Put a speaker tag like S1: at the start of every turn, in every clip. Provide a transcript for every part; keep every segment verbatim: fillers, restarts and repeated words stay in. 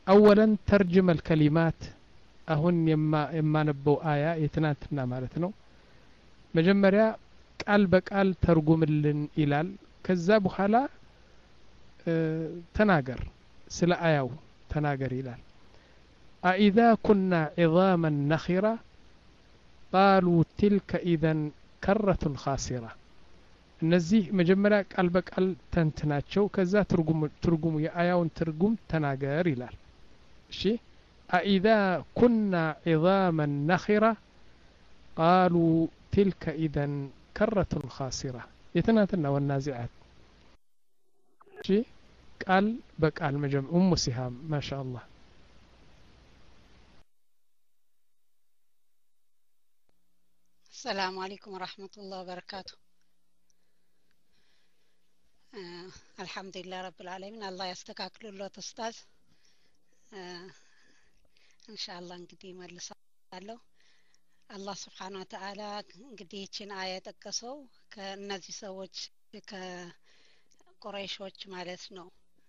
S1: أولا ترجم الكلمات أهون يما يما نبو آية يتناتنا مالتنا مجمريا قال بقال ترجم لن إلال كذاب خلا اه تناجر سلا آيو تناجر إلال أإذا كنا عظاما نخرة قالوا تلك إذا كرة خاسرة እነዚህ መጀመሪያ ቃል በቃል ተንትናቸው ከዛ ትርጉም ትርጉሙ የአያውን ትርጉም ተናገር ይላል እሺ أإذا كنا عظاما نخرة قالوا تلك إذا كرة خاسرة يتناتنا والنازعات እሺ ቃል በቃል መጀመ ኡሙ ሲሃም ما شاء الله
S2: السلام عليكم ورحمة الله وبركاته آه الحمد لله رب العالمين الله يستكاكل له تستاذ آه إن شاء الله እንግዲህ መልሳለሁ الله سبحانه وتعالى እንግዲህ ይህችን አያ ጠቀሰው ከነዚህ ሰዎች ከቁረይሾች ማለት ነው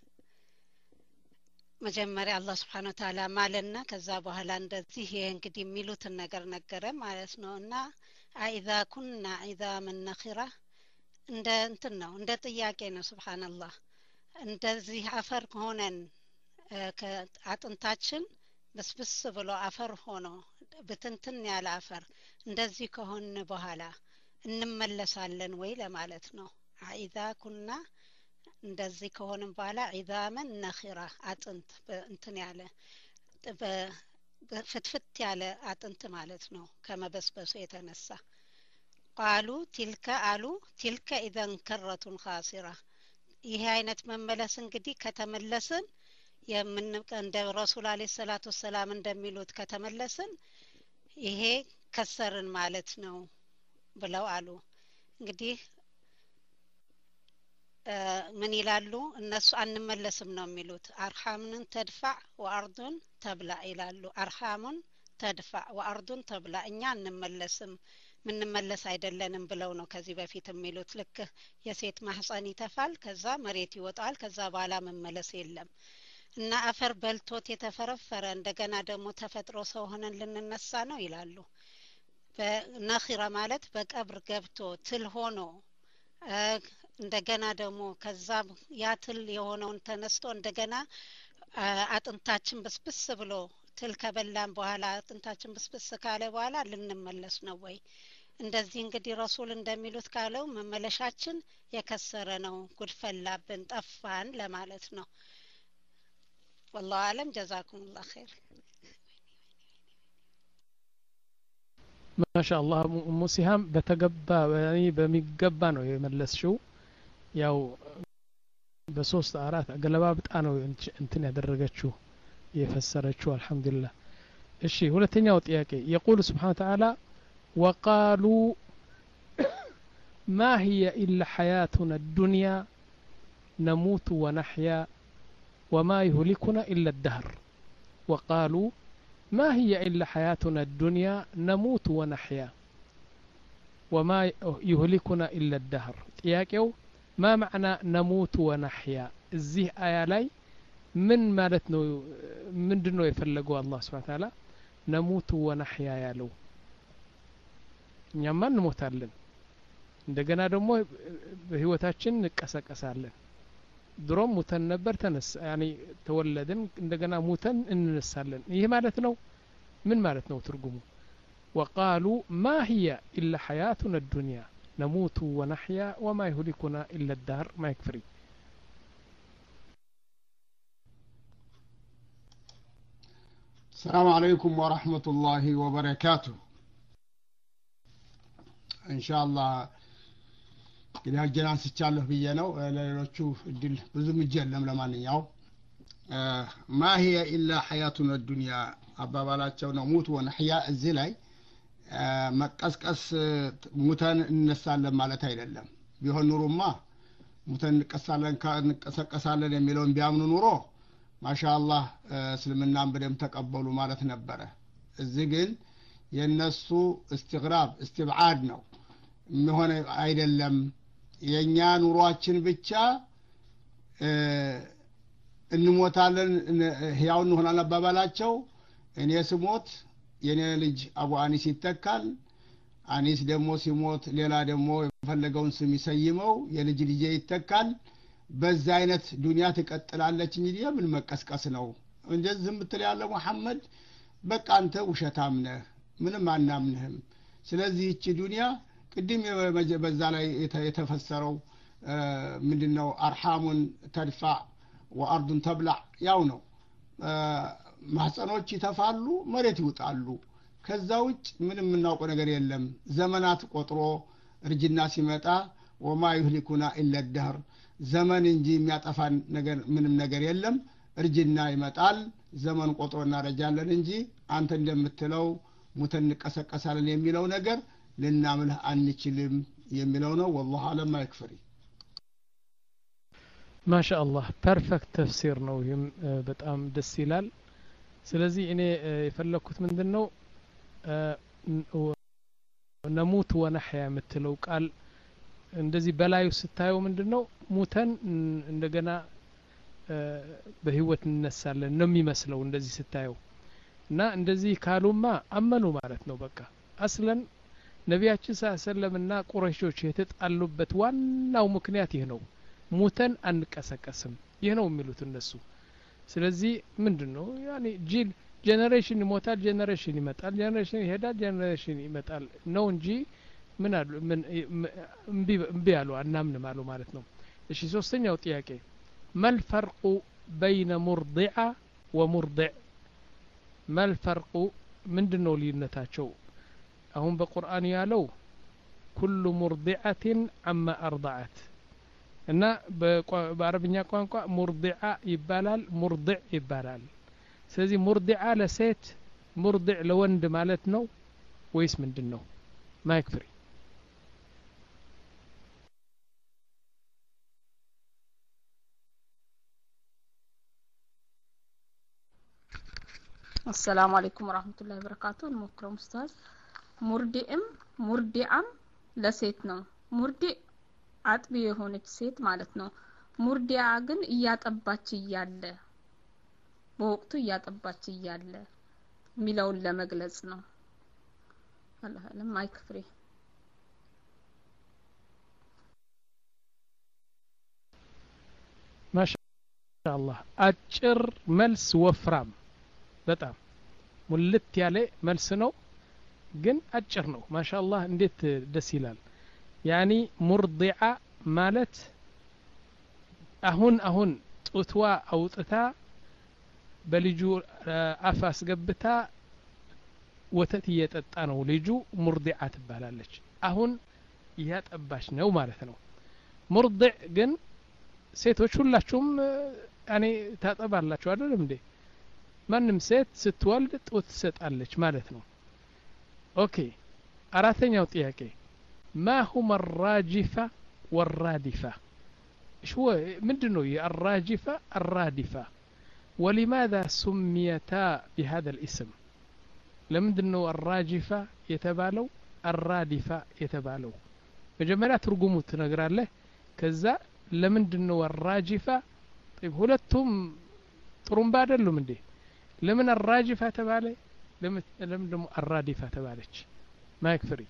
S2: መጀመሪያ الله سبحانه وتعالى ማለና ከዛ በኋላ እንደዚህ ይሄ እንግዲህ የሚሉትን ነገር ነገረ ማለት ነውና أإذا كنا عظاما نخرة እንደ እንትን ነው እንደ ጥያቄ ነው ሱብሃንአላህ እንደዚህ አፈር ሆነን ከአጥንታችን በስብስ ብሎ አፈር ሆኖ በትንትን ያለ አፈር እንደዚህ ከሆነ በኋላ እንመለሳለን ወይ ለማለት ነው أإذا كنا እንደዚህ ከሆነ በኋላ عظاما نخرة አጥንት እንትን ያለ ፍትፍት ያለ አጥንት ማለት ነው ከመበስበሱ የተነሳ قالوا تلك آلو تلك إذا كرة خاسرة ይሄ አይነት መመለስ እንግዲህ ከተመለስን የምን እንደ ረሱል አለይሂ ሰላቱ ሰላም እንደሚሉት ከተመለስን ይሄ ከሰርን ማለት ነው ብለው አሉ እንግዲህ ምን ይላሉ እነሱ አንመለስም ነው የሚሉት አርሃምን ተድፋዕ ወአርዱን ተብላ ይላሉ አርሃሙን ተድፋዕ ወአርዱን ተብላ እኛ አንመለስም ምን መለስ አይደለንም ብለው ነው ከዚህ በፊት የሚሉት ልክ የሴት ማህፀን ይተፋል ከዛ መሬት ይወጣል ከዛ በኋላ መመለስ የለም እና አፈር በልቶት የተፈረፈረ እንደገና ደግሞ ተፈጥሮ ሰው ሆነን ልንነሳ ነው ይላሉ በነኺራ ማለት በቀብር ገብቶ ትል ሆኖ እንደገና ደግሞ ከዛ ያትል የሆነውን ተነስቶ እንደገና አጥንታችን በስብስ ብሎ ትል ከበላን በኋላ አጥንታችን በስብስ ካለ በኋላ ልንመለስ ነው ወይ እንደዚህ እንግዲህ ረሱል እንደሚሉት ካለው መመለሻችን የከሰረ ነው ጉድፈላብን ጠፋን ለማለት ነው والله اعلم جزاكم الله خير
S1: ما شاء الله ሙሲሃም በተገባ يعني በሚገባ ነው የመለስሽው ያው በሶስት አራት ገለባብጣ ነው እንትን ያደረገችው የፈሰረችው አልহামዱሊላህ እሺ ሁለተኛው ጥያቄ يقول سبحانه وتعالى وقالوا ما هي إلا حياتنا الدنيا نموت ونحيا وما يهلكنا إلا الدهر وقالوا ما هي إلا حياتنا الدنيا نموت ونحيا وما يهلكنا إلا الدهر ጥያቄው ما معنى نموت ونحيا እዚህ አያ ላይ ምን ማለት ነው ምንድነው የፈለገው አላህ Subhanahu Ta'ala نموت ونحيا ያለው እኛማ እንሞታለን እንደገና ደግሞ በህይወታችን እንቀሰቀሳለን ድሮም ሙተን ነበር ተነስ يعني ተወለድን እንደገና ሙተን እንነሳለን ይሄ ማለት ነው ምን ማለት ነው ትርጉሙ وقالوا ما هي إلا حياتنا الدنيا نموت ونحيا وما يهلكنا إلا الدهر ما يكفري
S3: السلام عليكم ورحمة الله وبركاته إن شاء الله إذا جلنا ستشاله بينو للوشو الدل بزم الجلم لما نياو آه ما هي إلا حياتنا الدنيا أبا بلاتشو نموت ونحيا الزلاي آه مكسكس موتان نسالم مالتها إلالم بيهون نورو ما موتان نكسالن نكسالن يميلون بيامنو نورو ما شاء الله آه سلمنا بدم تقبلوا مالت نبره الزقل ينسو استغراب استبعاد ነው ሆነ አይደለም የኛ ኑሯችን ብቻ እንሞታለን ህያው እንሆናለን አባባላቸው እኔ ስሞት የኔ ልጅ አቡ አኒስ ይተካል አኒስ ደግሞ ሲሞት ሌላ ደግሞ የፈለገውን ስም ይሰይመው የልጅ ልጅ ይተካል በዛ አይነት ዱንያ ትቀጥላለች እንጂ ምን መቀስቀስ ነው እንደዚህ ዝም ብትል ያለ መሐመድ በቃ አንተ ውሸታም ነህ ምንም አናምንህም ስለዚህ እቺ ዱንያ ቅድም በዛ ላይ የተፈሰረው ምንድነው አርሃሙን ተድፋ ወአርዱን ተብላዕ ያው ነው ማህፀኖች ይተፋሉ መሬት ይውጣሉ ከዛ ውጭ ምንም እናውቀው ነገር የለም ዘመናት ቆጥሮ እርጅና ሲመጣ ወማ ይህሊኩና ኢላ الدهر ዘመን እንጂ የሚያጠፋን ነገር ምንም ነገር የለም እርጅና ይመጣል ዘመን ቆጥሮ እናረጃለን እንጂ አንተ እንደምትለው ሙተን እንቀሰቀሳለን የሚለው ነገር ልናምልህ አንችልም የሚለው ነው والله አለም ማይክፈሪ
S1: ማሻአላህ ፐርፌክት ተፍሲር ነው ይህም በጣም ደስ ይላል ስለዚህ እኔ የፈለኩት ምንድነው ነሙት ወነህያ የምትለው ቃል እንደዚህ በላዩ ስታየው ምንድነው ሙተን እንደገና በህይወት እንነሳለን ነው የሚመስለው እንደዚህ ስታየው እና እንደዚህ ካሉማ አመኑ ማለት ነው በቃ አስለን ነቢያችን ሰለላሁና ቁረይሾች የተጣሉበት ዋናው ምክንያት ይሄ ነው ሙተን አንቀሰቀስም ይሄ ነው የሚሉት እነሱ ስለዚህ ምንድነው ያኒ ጂል ጄነሬሽን ይሞታል ጄነሬሽን ይመጣል ጄነሬሽን ይሄዳል ጄነሬሽን ይመጣል ነው እንጂ ምን አሉ ምን እምቢ ያሉ አናምንም አሉ ማለት ነው እሺ ሶስተኛው ጥያቄ ما الفرق بين مرضعة ومرضع ما الفرق ምንድነው ልዩነታቸው አሁን በቁርአን ያለው كل مرضعة عما أرضعت እና በአረብኛ ቋንቋ ሙርዲዓ ይባላል ሙርዲዕ ይባላል ስለዚህ ሙርዲዓ ለሴት ሙርዲዕ ለወንድ ማለት ነው ወይስ ምንድነው ማይክፍሪ
S4: السلام عليكم ورحمة الله وبركاته المكرم أستاذ ሙርዲዕም ሙርዲዓም ለሴት ነው ሙርዲዕ አጥቢ የሆነች ሴት ማለት ነው ሙርዲዓ ግን እያጠባች እያለ በወቅቱ እያጠባች እያለ ሚለውን ለመግለጽ ነው አላህ አለም ማይክፍሪ
S1: ማሻአላህ አጭር መልስ ወፍራም በጣም ሙልት ያለ መልስ ነው ግን አጭር ነው ማሻአላህ እንዴት ደስ ይላል ያኒ ሙርዲዓ ማለት አሁን አሁን ጡትዋ አውጥታ በልጁ አፍ አስገብታ ወተት እየጠጣ ነው ልጁ ሙርዲዓ ትባላለች አሁን ያጠባች ነው ማለት ነው ሙርዲዕ ግን ሴቶች ሁላችሁም ያኒ ታጠባላችሁ አይደለም እንዴ ማንም ሴት ስትወልድ ጡት ትሰጣለች ማለት ነው ኦኬ አራተኛው ጥያቄ ما هما الراجفة والرادفة شو مدنو الراجفة الرادفة ولماذا سميتا بهذا الاسم لمدنو الراجفة يتبالو الرادفة يتبالو مجمرات ترجموا تنقرأ له كذا لمدنو الراجفة طيب هلتهم طرمبا دلو من دي لمن الراجفة تبالي لمدنو الرادفة تبالج ما يكفري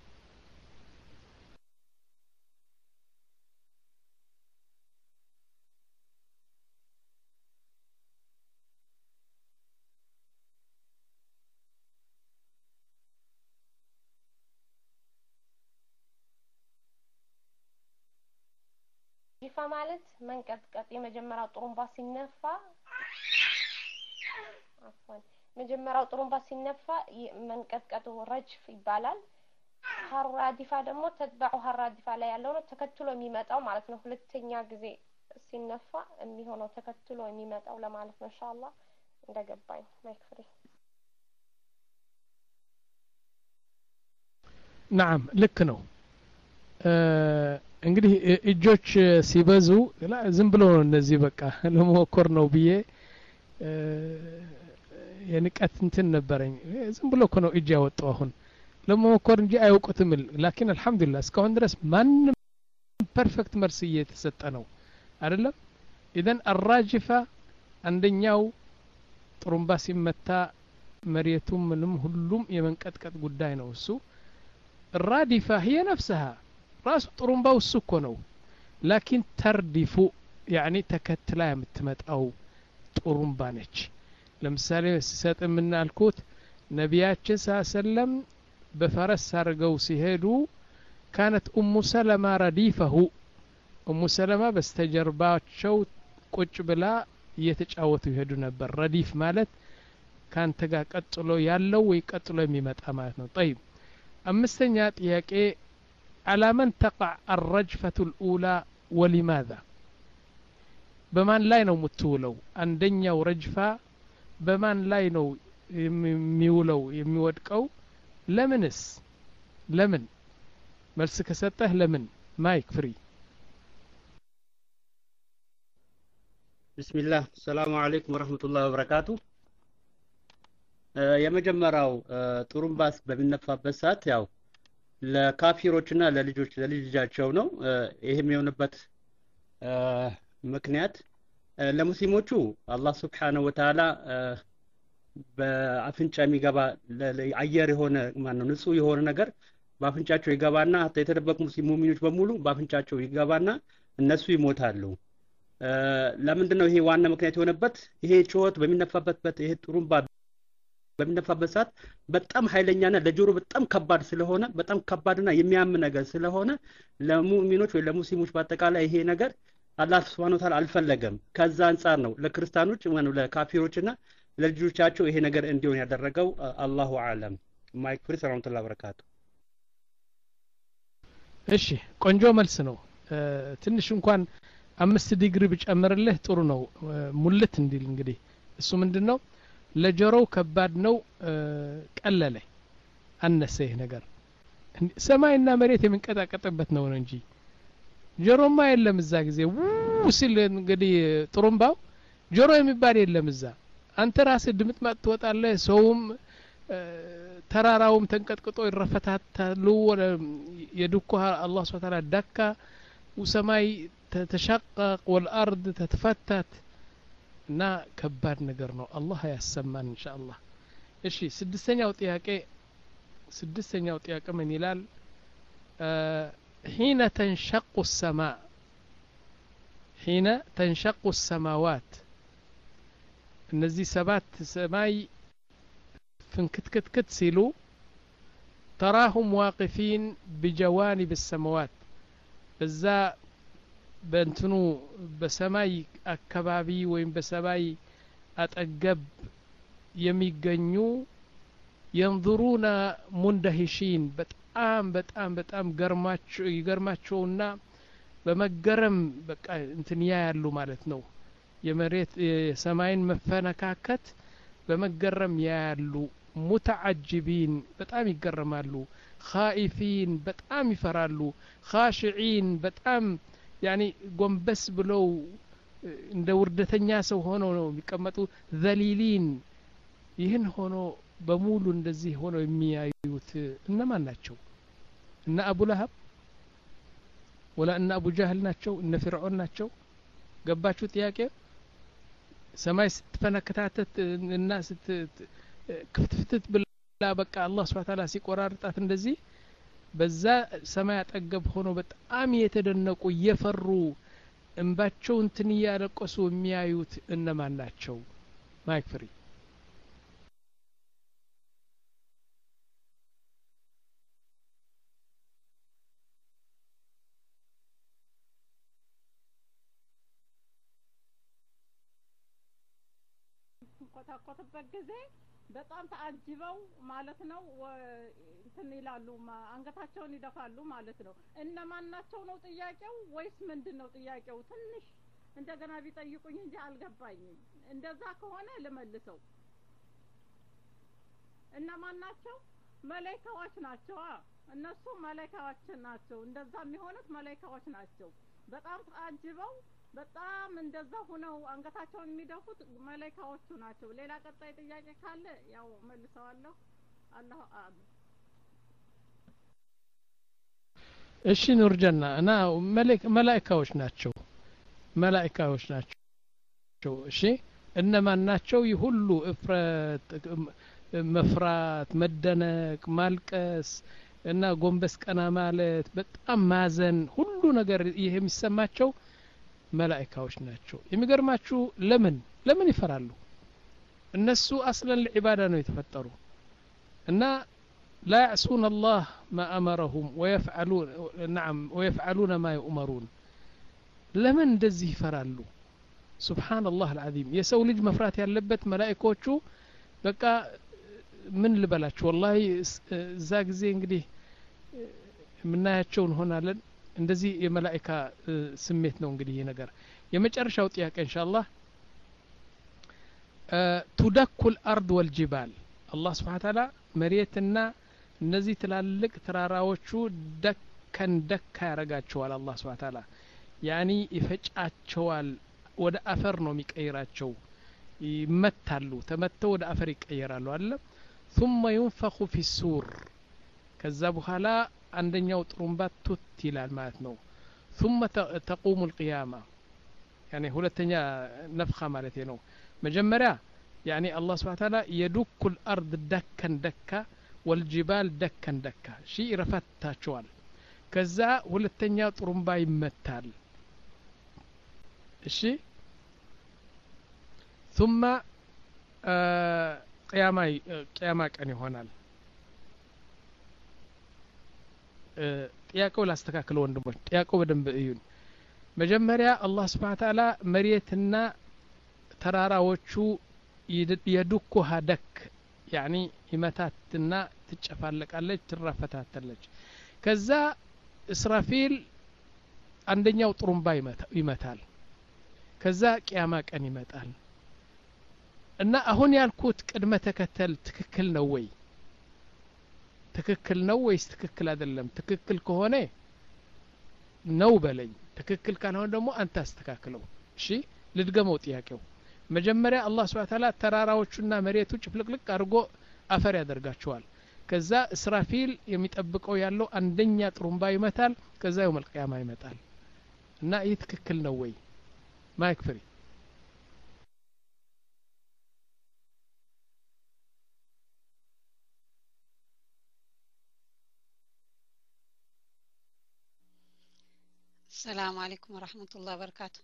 S5: ጂፋ ማለት መንቀጥቀጥ የመጀመሪያው ጥሩምባ ሲነፋ አፍዋን መጀመሪያው ጥሩምባ ሲነፋ መንቀጥቀጡ ረጅፍ ይባላል ሐራዲፋ ደግሞ ተትባዑ ሐራዲፋ ላይ ያለው ነው ተከትሎ የሚመጣው ማለት ነው ሁለተኛ ጊዜ ሲነፋ የሚሆነው ተከትሎ የሚመጣው ለማለት ነው ኢንሻአላህ እንደገባኝ ማይክፍሪ
S1: نعم ልክ ነው እንግዲህ እጆች ሲበዙ ዝም ብሎ ነው እነዚህ በቃ ለመወኮር ነው ብዬ የንቀት እንትን ነበረኝ ዝም ብሎ ነው እጅ ያወጣው አሁን ለመወኮር እንጂ አይወቁትም ላኪን አልহামዱሊላህ እስካሁን ድረስ ማንም ፐርፌክት መልስ እየተሰጠ ነው አይደለም اذا الراجفه አንደኛው ጥሩምባ ሲመታ መሬቱም ምንም ሁሉም የመንቀጥቀጥ ጉዳይ ነው እሱ الرادفة هي نفسها راس ጥሩምባው እሱ እኮ ነው لكن تردف يعني ተከትላ የምትመጣው ጥሩምባ ነች ለምሳሌ ሲሰጥ የምናልኩት ነቢያችን ሰለም በፈረስ አርገው ሲሄዱ كانت ام سلمة رديفه ام سلمة በስተጀርባቸው ቁጭ ብላ እየተጫወቱ ይሄዱ ነበር ረዲፍ ማለት ካንተ ጋር ቀጥሎ ያለው ወይ ቀጥሎ የሚመጣ ማለት ነው طيب አምስተኛ ጥያቄ على من تقع الرجفة الأولى ولماذا በማን ላይ ነው የምትውለው አንደኛው ረጅፋ በማን ላይ ነው የሚውለው የሚወድቀው ለምንስ ለምን መልስ ከሰጠህ ለምን ማይክ ፍሪ
S6: بسم الله السلام عليكم ورحمة الله وبركاته የመጀመሪያው ጥሩምባስ በሚነፋበት ሰዓት ያው ለካፊሮችና ለልጆች ለልጆቻቸው ነው ይሄም የሆነበት ምክንያት ለሙስሊሞቹ አላህ Subhanahu Wa Ta'ala በአፍንጫ የሚገባ አየር የሆነ ማን ነው ንጹህ የሆነ ነገር በአፍንጫቸው ይገባና አታ የተደበቁ ሙስሊሞች በሙሉ በአፍንጫቸው ይገባና እነሱ ይሞታሉ ለምንድነው ይሄ ዋና ምክንያት የሆነበት ይሄ ጩኸት በሚነፋበት ይሄ ጥሩምባ በሚነፋበት ሰዓት በጣም ኃይለኛና ለጆሮ በጣም ከባድ ስለሆነ በጣም ከባድና የሚያም ነገር ስለሆነ ለሙእሚኖች ወይ ለሙስሊሞች በአጠቃላይ ይሄ ነገር አላህ Subhanahu Wa Ta'ala አልፈለገም ከዛ አንፃር ነው ለክርስቲያኖች ማለት ለካፊሮችና ለልጆቻቸው ይሄ ነገር እንዲሆን ያደረገው አላሁ አለም ማይክ ፍሪ ሰላም ተላ በረካቱ
S1: እሺ ቆንጆ መልስ ነው ትንሽ እንኳን አምስት ዲግሪ ብጨምርልህ ጥሩ ነው ሙልት እንዲል እንግዲህ እሱ ምንድነው ለጆሮው ከባድ ነው ቀለለ አነሰ ይሄ ነገር ሰማይና መሬት የሚንቀጣቀጥበት ነው እንጂ ጆሮማ የለም እዛ ጊዜ ውስል እንግዲህ ጥሩምባው ጆሮ የሚባል የለም እዛ አንተ ራስህ ድምጥ ማጥወጣለህ ሰውም ተራራውም ተንቀጥቅጦ ይረፈታታሉ ወለ የድኩ አላህ Subhanahu Wa Ta'ala ዳካ ወሰማይ ተሸቀቅ والارض ተተፈታት እና ከባድ ነገር ነው አላህ ያሰማን ኢንሻአላህ እሺ ስድስተኛው ጥያቄ ስድስተኛው ጥያቄ ምን ይላል حين تنشق السماء حين تنشق السماوات እነዚህ ሰባት ሰማይ ፍንክትክትክት ሲሉ تراهم واقفين بجوانب السماوات በዛ በእንትኑ በሰማይ አካባቢ ወይም በሰማይ አጠገብ የሚገኙ ينظرون مندهشين በጣም በጣም በጣም ገርማቸው ይገርማቸውና በመገረም በቃ እንትን ያያሉ ማለት ነው የመሬት የሰማይን መፈነካከት በመገረም ያያሉ متعجبين በጣም ይገረማሉ خائفين በጣም ይፈራሉ خاشعين በጣም يعني ጎንበስ ብለው እንደ ውርደተኛ ሰው ሆነው ነው የሚቀመጡ ذليلين ይህን ሆኖ በሙሉ እንደዚህ ሆኖ የሚያዩት እነማን ናቸው እና አቡ ለሀብ ወላ እና አቡ ጃህል ናቸው እነ ፍርዖን ናቸው ገባችሁ ጥያቄ ሰማይ ስትፈነከታተት እና ስት ክፍትፍት ብላ በቃ አላህ Subhanahu Wa Ta'ala ሲቆራርጣት እንደዚህ በዛ ሰማይ አጠገብ ሆኖ በጣም የተደነቁ እየፈሩ እንባቸው እንትን ያለቀሱ የሚያዩት እነማን ናቸው ማይክ ፍሪ
S7: ኮታኮተበት ጊዜ በጣም ተአጅበው ማለት ነው እንትን ይላሉ አንገታቸውን ይደፋሉ ማለት ነው እነማን ናቸው ነው ጥያቄው ወይስ ምንድነው ጥያቄው ትንሽ እንደገና ቢጠይቁኝ እንጂ አልገባኝም እንደዛ ከሆነ ልመልሰው እነማን ናቸው መላእክቶች ናቸው እነሱ መላእክቶች ናቸው እንደዛ የሚሆኑት መላእክቶች ናቸው በጣም ተአጅበው በጣም እንደዛ ሆነው አንገታቸውን የሚደፉት መላእክቶቹ ናቸው ሌላ ቀጣይ ጥያቄ ካለ ያው መልሰዋለሁ አላሁ አዕለም
S1: እሺ ኑርጀና እና መላእክቶች ናቸው መላእክቶች ናቸው እሺ እነማን ናቸው? ይሁሉ እፍረት መፍራት መደነቅ ማልቀስ እና ጎንበስ ቀና ማለት በጣም ማዘን ሁሉ ነገር ይሄ የሚሰማቸው መላእክቶች ናቸው። የሚገርማችሁ ለምን ለምን ይፈራሉ? እነሱ አስለን ለዒባዳ ነው የተፈጠሩ እና لا يعصون الله ما أمرهم ويفعلون نعم ويفعلون ما يؤمرون لمن እንደዚህ ይፈራሉ? سبحان الله العظيم የሰው ልጅ መፍራት ያለበት መላእክቶቹ በቃ ምን ልበላችሁ والله እዛ ጊዜ እንግዲህ ምናያቸው እንሆናለን እንደዚህ የመላእክታ ስሜት ነው እንግዲህ ይሄ ነገር የመጨረሻው ጥያቄ ኢንሻአላህ تدك الأرض والجبال الله سبحانه وتعالى መሬትና እነዚህ ትላልቅ ተራራዎቹ ደከን ደካ ያረጋቸዋል አላህ Subhanahu Ta'ala ያኒ ይፈጫቸዋል ወደ አፈር ነው የሚቀይራቸው ይመታሉ ተመተው ወደ አፈር ይቀየራሉ አለ ثم ينفخ في السور ከዛ በኋላ አንደኛው ጥሩምባ ቱት ይላል ማለት ነው ثم تقوم القيامة يعني ሁለተኛ ነፍኻ ማለት ነው መጀመሪያ يعني الله سبحانه وتعالى يدك الأرض دكا دكا والجبال دكا دكا شيء رفتاچوال كذا ሁለተኛ ጥሩምባ ይመታል እሺ ثم قيامة قيامة ቀን ይሆናል ጥያቄው ላስተካክለው ወንድሞች ጥያቄው በደንብ እዩን መጀመሪያ አላህ Subhanahu Wa Ta'ala መሬትና ተራራዎቹ يدكها دك يعني يمتاتنا تتشفالقالج ترفتاتلج كذا اسرافيل عندኛው ጥሩምባ ይመታል ከዛ ቂያማ ቀን ይመጣል እና አሁን ያልኩት ቅድመ ተከተል ትክክል ነው ወይ ትክክል ነው ወይስ ትክክል አይደለም ትክክል ከሆነ ነው በለኝ ትክክል ካልሆነ ደግሞ አንተ አስተካክለው እሺ ልድገመው ጥያቄው መጀመሪያ አላህ Subhanahu Ta'ala ተራራዎቹና መሬቱ ጭፍልቅልቅ አድርጎ አፈር ያደርጋቸዋል ከዛ እስራፊል የሚጠብቀው ያለው አንደኛ ጥሩምባ ይመታል ከዛ የውመል ቂያማ ይመጣል እና ይህ ትክክል ነው ወይ ማይክ ፍሪ
S2: السلام عليكم ورحمة الله وبركاته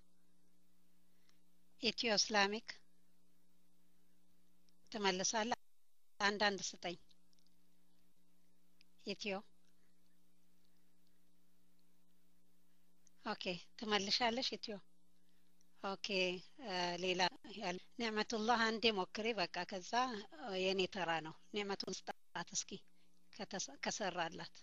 S2: ኢትዮ እስላሚክ ተመልሳለህ አንድ አንድ ስጠኝ ኢትዮ ኦኬ ተመልሻለሽ ኢትዮ ኦኬ ሌላ ያለ ኒዕመቱላህ አንዴ ሞክሪ በቃ ከዛ የኔ ተራ ነው ኒዕመቱን ስጣት እስኪ ከሰራላት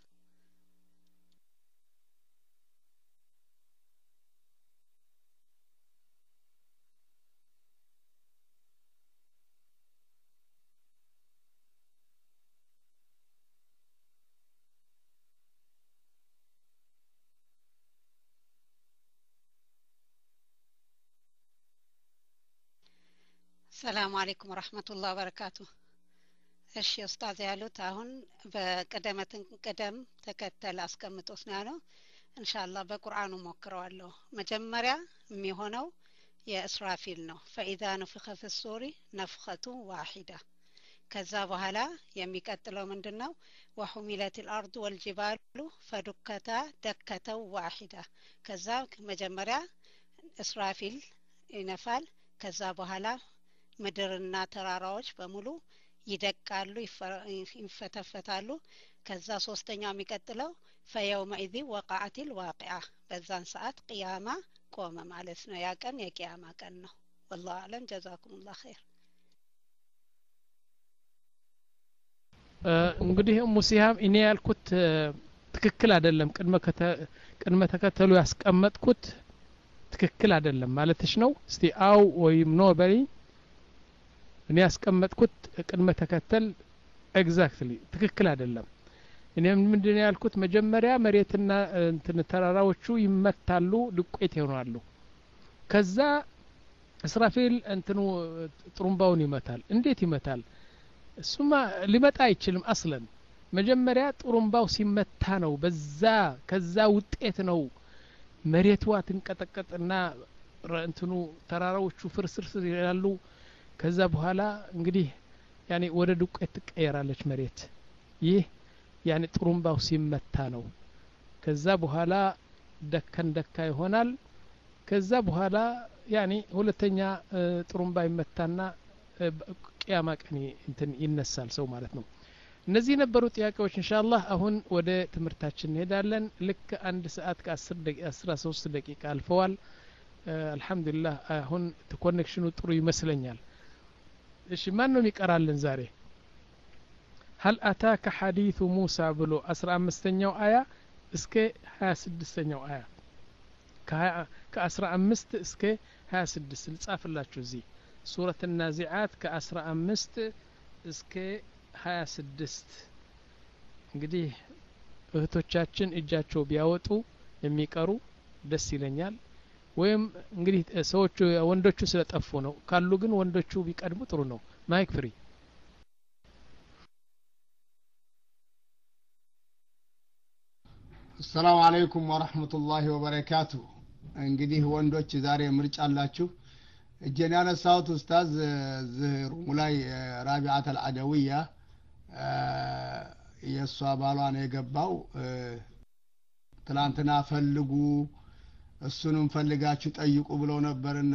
S2: السلام عليكم ورحمة الله وبركاته እሺ ኡስታዝ ያሉት አሁን በቀደመትን ቀደም ተከተል አስቀምጦት ነው ያለው ኢንሻአላህ በቁርአኑ ሞክረዋለሁ መጀመሪያ የሚሆነው የእስራፊል ነው فاذا نفخ في الصور نفخة واحدة ከዛ በኋላ የሚቀጥለው ምንድነው وحملت الارض والجبال فدكتا دكة واحدة ከዛ መጀመሪያ እስራፊል ይነፋል ከዛ በኋላ ምድርና ተራራዎች በሙሉ ይደቃሉ ይፈተፈታሉ ከዛ ሶስተኛው የሚቀጥለው فيومئذ وقعت الواقعة በዛን ሰዓት ቂያማ ቆመ ማለት ነው ያ ቀን የቂያማ ቀን ነው والله اعلم جزاكم الله خير
S1: እንግዲህ ሙሲሃም እኔ ያልኩት ትክክል አይደለም ቅድመ ቅድመ ተከተሉ ያስቀመጥኩት ትክክል አይደለም ማለትሽ ነው እስቲ አው ወይም ኖ በሪ እኔ ያስቀመጥኩት ቅድመ ተከተል ኤግዛክትሊ ትክክል አይደለም እኔ ምንድነው ያልኩት መጀመሪያ መሬትና እንትን ተራራዎቹ ይመታሉ ድቆት ይሆናሉ ከዛ እስራፊል እንትኑ ጥሩምባውን ይመታል እንዴት ይመታል እሱማ ሊመጣ አይችልም አስለን መጀመሪያ ጥሩምባው ሲመታ ነው በዛ ከዛ ውጤት ነው መሬቷ ትንቀጠቀጥና እንትኑ ተራራዎቹ ፍርስርስ ይላሉ ከዛ በኋላ እንግዲህ ያኔ ወደ ዱቄት ትቀየራለች መሬት ይህ ያኔ ጥሩምባው ሲመታ ነው ከዛ በኋላ ደከን ደካ ይሆናል ከዛ በኋላ ያኔ ሁለተኛ ጥሩምባ ይመታና ቂያማ ቀን እንትን ይነሳል ሰው ማለት ነው እነዚህ ነበሩ ጥያቄዎች ኢንሻአላህ አሁን ወደ ትምህርታችን እንሄዳለን ልክ አንድ ሰዓት ከ10 ደቂቃ አስራ ሶስት ደቂቃ አልፈዋል አልহামዱሊላህ አሁን ኮኔክሽኑ ጥሩ ይመስለኛል እሺ ማን ነው የሚቀራልን ዛሬ هل أتاك حديث موسى ብሎ አስራ አምስተኛው አያ እስከ ሃያ ስድስተኛው አያ ከ15 እስከ ሃያ ስድስት ልጻፍላችሁ እዚህ ሱረة النازعات ከ15 እስከ ሃያ ስድስት እንግዲህ እህቶቻችን እጃቸው ቢያወጡ የሚቀሩ ደስ ይለኛል ወይም እንግዲህ ሰዎቹ ወንዶቹ ስለጠፉ ነው ካሉ ግን ወንዶቹ ቢቀድሙ ጥሩ ነው ማይክ ፍሪ
S3: السلام عليكم ورحمة الله وبركاته እንግዲህ ወንዶች ዛሬ ምርጫ አላችሁ እጄን ያነሳሁት ኡስታዝ ዝህሩ ሙላይ ራቢዓት አልአደውያ የሷ ባሏ ነው የገባው ትላንትና ፈልጉ እሱንም ፈልጋችሁ ጠይቁ ብለው ነበርና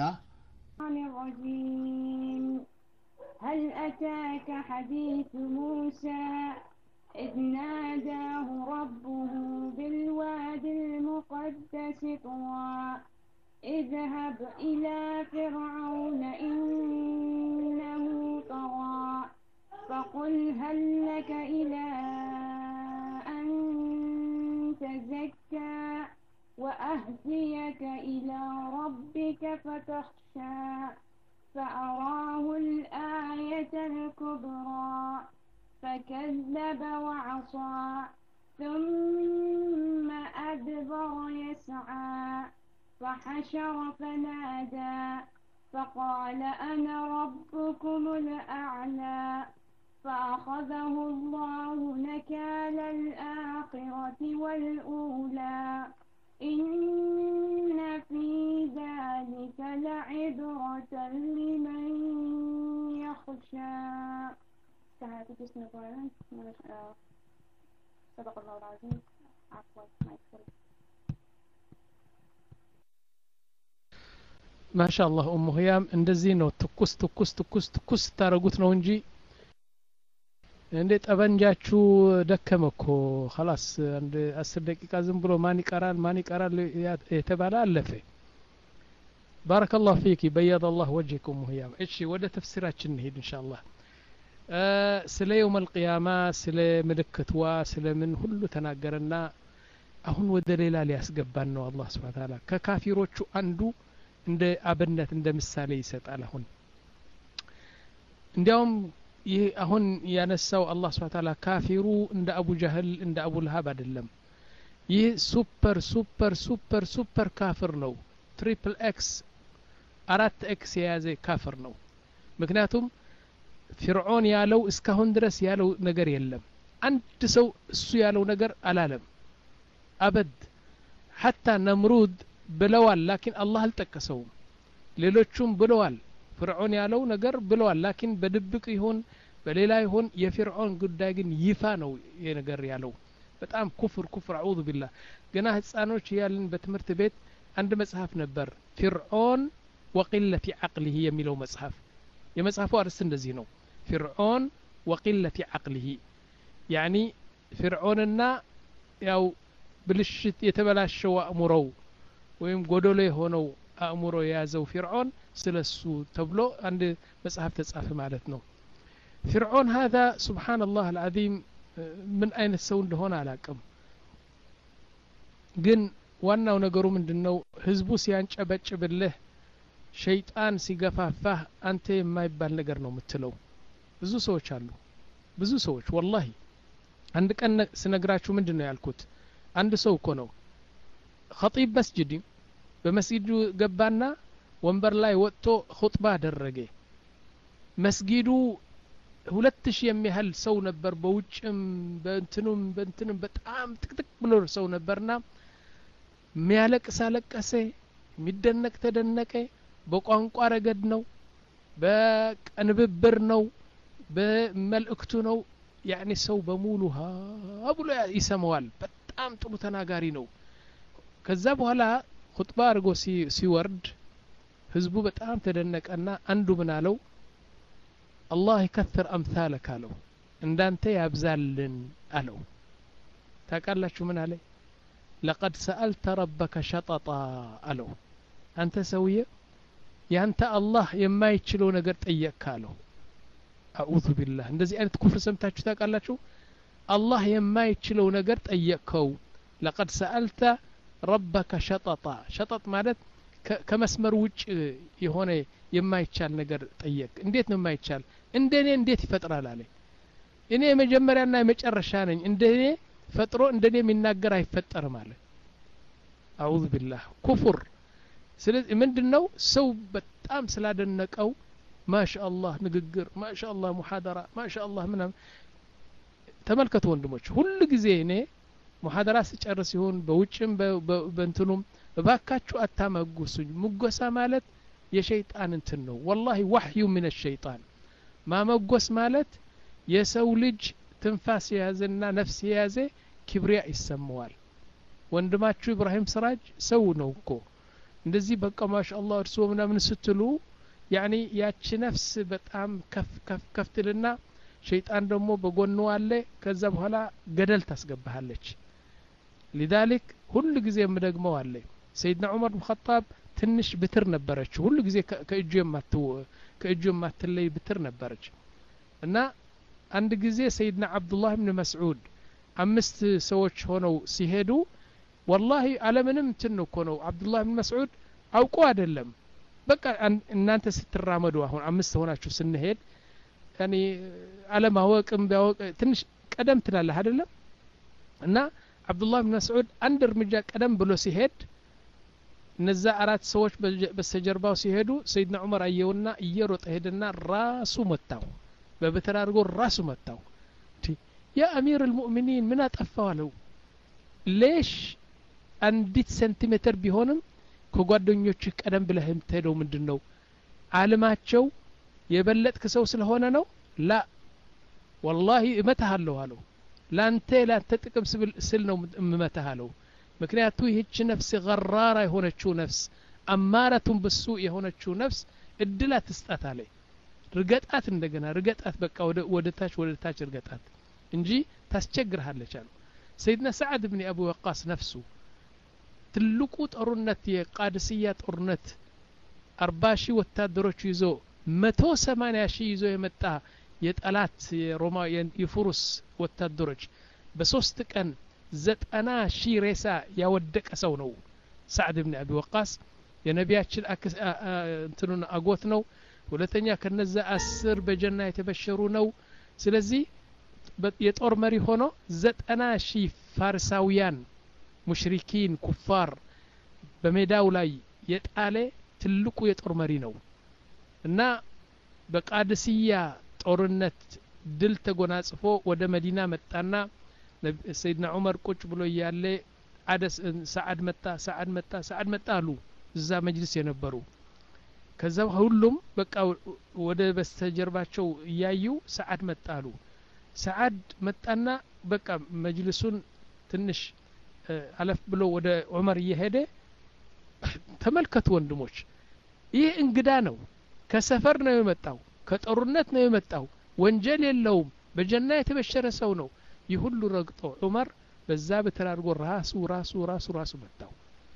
S8: هل أتاك حديث موسى إذ ناداه ربه بالواد المقدس طوى اذهب إلى فرعون إنه طغى فقل هل لك إلى أن تزكى وأهديك إلى ربك فتخشى فأراه الآية الكبرى فكذب وعصى ثم أدبر يسعى فحشر فنادى فقال أنا ربكم الأعلى فأخذه الله نكال الآخرة والأولى إن في ذلك لعبرة لمن يخشى ساعات جسم قرآن صدق الله العظيم عفوا ما يكفر
S1: ما شاء الله أم هيام እንደዚህ ነው ትኩስ ትኩስ ትኩስ ትኩስ ታረጉት ነው እንጂ እንዴት ጠበንጃችሁ ደከመኮ خلاص አንድ አስር ደቂቃ ዝም ብሎ ማን ይቀራል ማን ይቀራል የተባለ አለፈ بارك الله فيك بيض الله وجهكم هيام እሺ ወደ ተፍሲራችን እንሄድ ኢንሻአላህ ስለ يوم القيامه ስለ ምልክትዋ ስለ ምን ሁሉ ተናገረና አሁን ወደ ሌላ ሊያስገባን ነው አላህ Subhanahu Wa Ta'ala ከካፊሮቹ አንዱ እንደ አብነት እንደ ምሳሌ ይሰጣል አሁን እንዲያውም ይህ አሁን ያነሳው አላህ Subhanahu Wa Ta'ala ካፊሩ እንደ አቡ ጀህል እንደ አቡ ለሃብ አይደለም ይህ ሱፐር ሱፐር ሱፐር ሱፐር ካፍር ነው ትሪፕል ኤክስ አራት ኤክስ የያዘ ካፍር ነው ምክንያቱም ፍርዖን ያለው እስካሁን ድረስ ያለው ነገር የለም አንድ ሰው እሱ ያለው ነገር አላለም አበድ حتى ነምሩድ ብለዋል ላኪን አላህ አልጠቀሰውም ሌሎቹም ብለዋል ፍርዖን ያለው ነገር ብለዋል ላኪን በድብቅ ይሁን በሌላ ይሁን የፍርዖን ጉዳይ ግን ይፋ ነው የነገር ያለው በጣም ኩፍር ኩፍር አዑዙ ቢላህ ገና ህፃኖች ያልን በትምህርት ቤት አንድ መጽሐፍ ነበር ፍርዖን وقلة عقله የሚለው መጽሐፍ የመጽሐፉ አርዕስት እንደዚህ ነው ፍርዖን وقلة عقله يعني ፍርዖንና ያው ብልሽት የተበላሸው አእምሮው ወይም ጎዶሎ የሆነው አእምሮ የያዘው ፍርዖን ስለሱ ተብሎ አንድ መጽሐፍ ተጻፈ ማለት ነው ፍርዖን هذا سبحان الله العظيم ምን አይነት ሰው እንደሆነ አላቀም ግን ዋናው ነገሩ ምንድነው ህዝቡ ሲያንጨበጭብልህ ሸይጣን ሲገፋፋህ አንተ የማይባል ነገር ነው የምትለው ብዙ ሰዎች አሉ ብዙ ሰዎች والله አንድ ቀን ስነግራችሁ ምንድነው ያልኩት አንድ ሰው እኮ ነው ኸጢብ መስጂድ በመስጊዱ ገባና ወንበር ላይ ወጥቶ ኹጥባ አደረገ መስጊዱ ሁለት ሺህ የሚያህል ሰው ነበር በውጭም በእንትኑም በእንትኑም በጣም ጥቅጥቅ ብሎ ሰው ነበርና የሚያለቅስ አለቀሰ የሚደነቅ ተደነቀ በቋንቋ ረገድ ነው በቀንብብር ነው በመልእክቱ ነው ያኒ ሰው በሙሉ ሀ ብሎ ይሰማዋል በጣም ጥሩ ተናጋሪ ነው ከዛ በኋላ ኹጥባ አድርጎ ሲወርድ ህዝቡ በጣም ተደነቀና አንዱ ምን አለው አላህ ይከثር አምሳለክ አለው እንዳንተ ያብዛልን አለው ታውቃላችሁ ምን አለ لقد سألت ربك شططا አለው አንተ ሰውዬ ያንተ አላህ የማይችለው ነገር ጠየቅክ አለው አዑዙ ቢላህ እንደዚህ አይነት ኩፍር ሰምታችሁ ታውቃላችሁ አላህ የማይችለው ነገር ጠየቅከው لقد سألت ربك شططا شطط ማለት ከመስመር ውጭ የሆነ የማይቻል ነገር ጠየቅ እንዴት ነው የማይቻል እንደኔ እንዴት ይፈጥራል አለ እኔ የመጀመሪያና የመጨረሻ ነኝ እንደኔ ፈጥሮ እንደኔ የሚናገር አይፈጠርም አለ አዑዙ ቢላህ ኩፍር ስለዚህ ምንድነው ሰው በጣም ስላደነቀው ማሻአላህ ንግግር ማሻአላህ ሙሐደራ ማሻአላህ ምናም ተመልከቱ ወንድሞች ሁሉ ጊዜ እኔ ሙሐደራ ሲጨርስ ይሁን በውጭም በእንትኑም እባካችሁ አታመጉሱኝ ሙገሳ ማለት የሸይጣን እንትን ነው والله وحي من الشيطان ማመጎስ ማለት የሰው ልጅ ትንፋስ ያዘና ነፍስ ያዘ ክብሪያ ይሰማዋል ወንድማችሁ ኢብራሂም ስራጅ ሰው ነው እኮ እንደዚህ በቃ ማሻአላህ እርሱ ምናምን ስትሉ ያኒ ያቺ ነፍስ በጣም ከፍ ከፍ ከፍትልና ሸይጣን ደግሞ በጎኑ አለ ከዛ በኋላ ገደል ታስገባሃለች لذلك ሁሉ ጊዜ የምደግመው አለ ሰይድና ዑመር ኢብኑ ኸጣብ ትንሽ ብትር ነበረች ሁሉ ጊዜ ከእጁ የማትው ከእጁ የማትለይ ብትር ነበረች እና አንድ ጊዜ ሰይድና አብዱላህ ኢብኑ መስዑድ አምስት ሰዎች ሆነው ሲሄዱ والله ዓለምንም እንትን እኮ ነው አብዱላህ ኢብኑ መስዑድ አውቆ አይደለም በቃ እናንተ ስትራመዱ አሁን አምስት ሆናችሁ ስንሄድ ያኒ ዓለም አወቅም ቢያወቅ ትንሽ ቀደም ትላለህ አይደለም እና አብዱላህ ኢብኑ መስዑድ አንድ እርምጃ ቀደም ብሎ ሲሄድ እነዛ አራት ሰዎች በስተጀርባው ሲሄዱ ሰይድና ዑመር አየውና እየሮጠ ሄደና ራሱ መታው በበትር አድርጎ ራሱ መታው ያ አሚር المؤمنين ምን አጠፋው አለው ليش አንዲት ሴንቲሜትር ቢሆንም ከጓደኞች ቀደም ብለህ የምትሄደው ምንድነው ዓለማቸው የበለጥክ ሰው ስለሆነ ነው ላ والله እመታሃለሁ አለው ላንተ ላንተ ጥቅም ስል ነው እመታሃለሁ ምክንያቱ ይህች ነፍስ ገራራ የሆነችው ነፍስ አማራቱን በሱ የሆነችው ነፍስ እድል አትስጣት አለ ርገጣት እንደገና ርገጣት በቃ ወደ ወደታች ወደታች ርገጣት እንጂ ታስቸግርሃለች አለ ሰይድና ሰዓድ ኢብኑ አቡ ወቃስ ነፍሱ ትልቁ ጦርነት የቃድስያ ጦርነት አርባ ሺህ ወታደሮች ይዞ መቶ ሰማንያ ሺህ ይዞ የመጣ የጠላት የሮማ የፉሩስ ወታደሮች በሶስት ቀን ዘጠና ሺህ ሬሳ ያወደቀ ሰው ነው ሰዓድ ኢብኑ አቢ ወቃስ የነቢያችን እንትኑን አጎት ነው ሁለተኛ ከነዛ አስር በጀና የተበሸሩ ነው ስለዚህ የጦር መሪ ሆኖ ዘጠና ሺህ ፋርሳውያን ሙሽሪኪን ኩፋር በሜዳው ላይ የጣለ ትልቁ የጦር መሪ ነው እና በቃድስያ ጦርነት ድል ተጎናጽፎ ወደ መዲና መጣና ሰይድና ዑመር ቁጭ ብሎ ያለ አደስ ሰዓድ መጣ ሰዓድ መጣ ሰዓድ መጣ አሉ እዛ መጅልስ የነበሩ ከዛ ሁሉም በቃ ወደ በስተጀርባቸው ያዩ ሰዓድ መጣ አሉ ሰዓድ መጣና በቃ መጅልሱን ትንሽ አለፍ ብሎ ወደ ዑመር እየሄደ ተመልከቱ ወንድሞች ይህ እንግዳ ነው ከሰፈር ነው የመጣው ከጦርነት ነው የመጣው ወንጀል የለውም በጀና የተበሸረ ሰው ነው ይሁሉ ረግጦ ዑመር በዛ በተራርጎ ራሱ ራሱ ራሱ ራሱ መጣው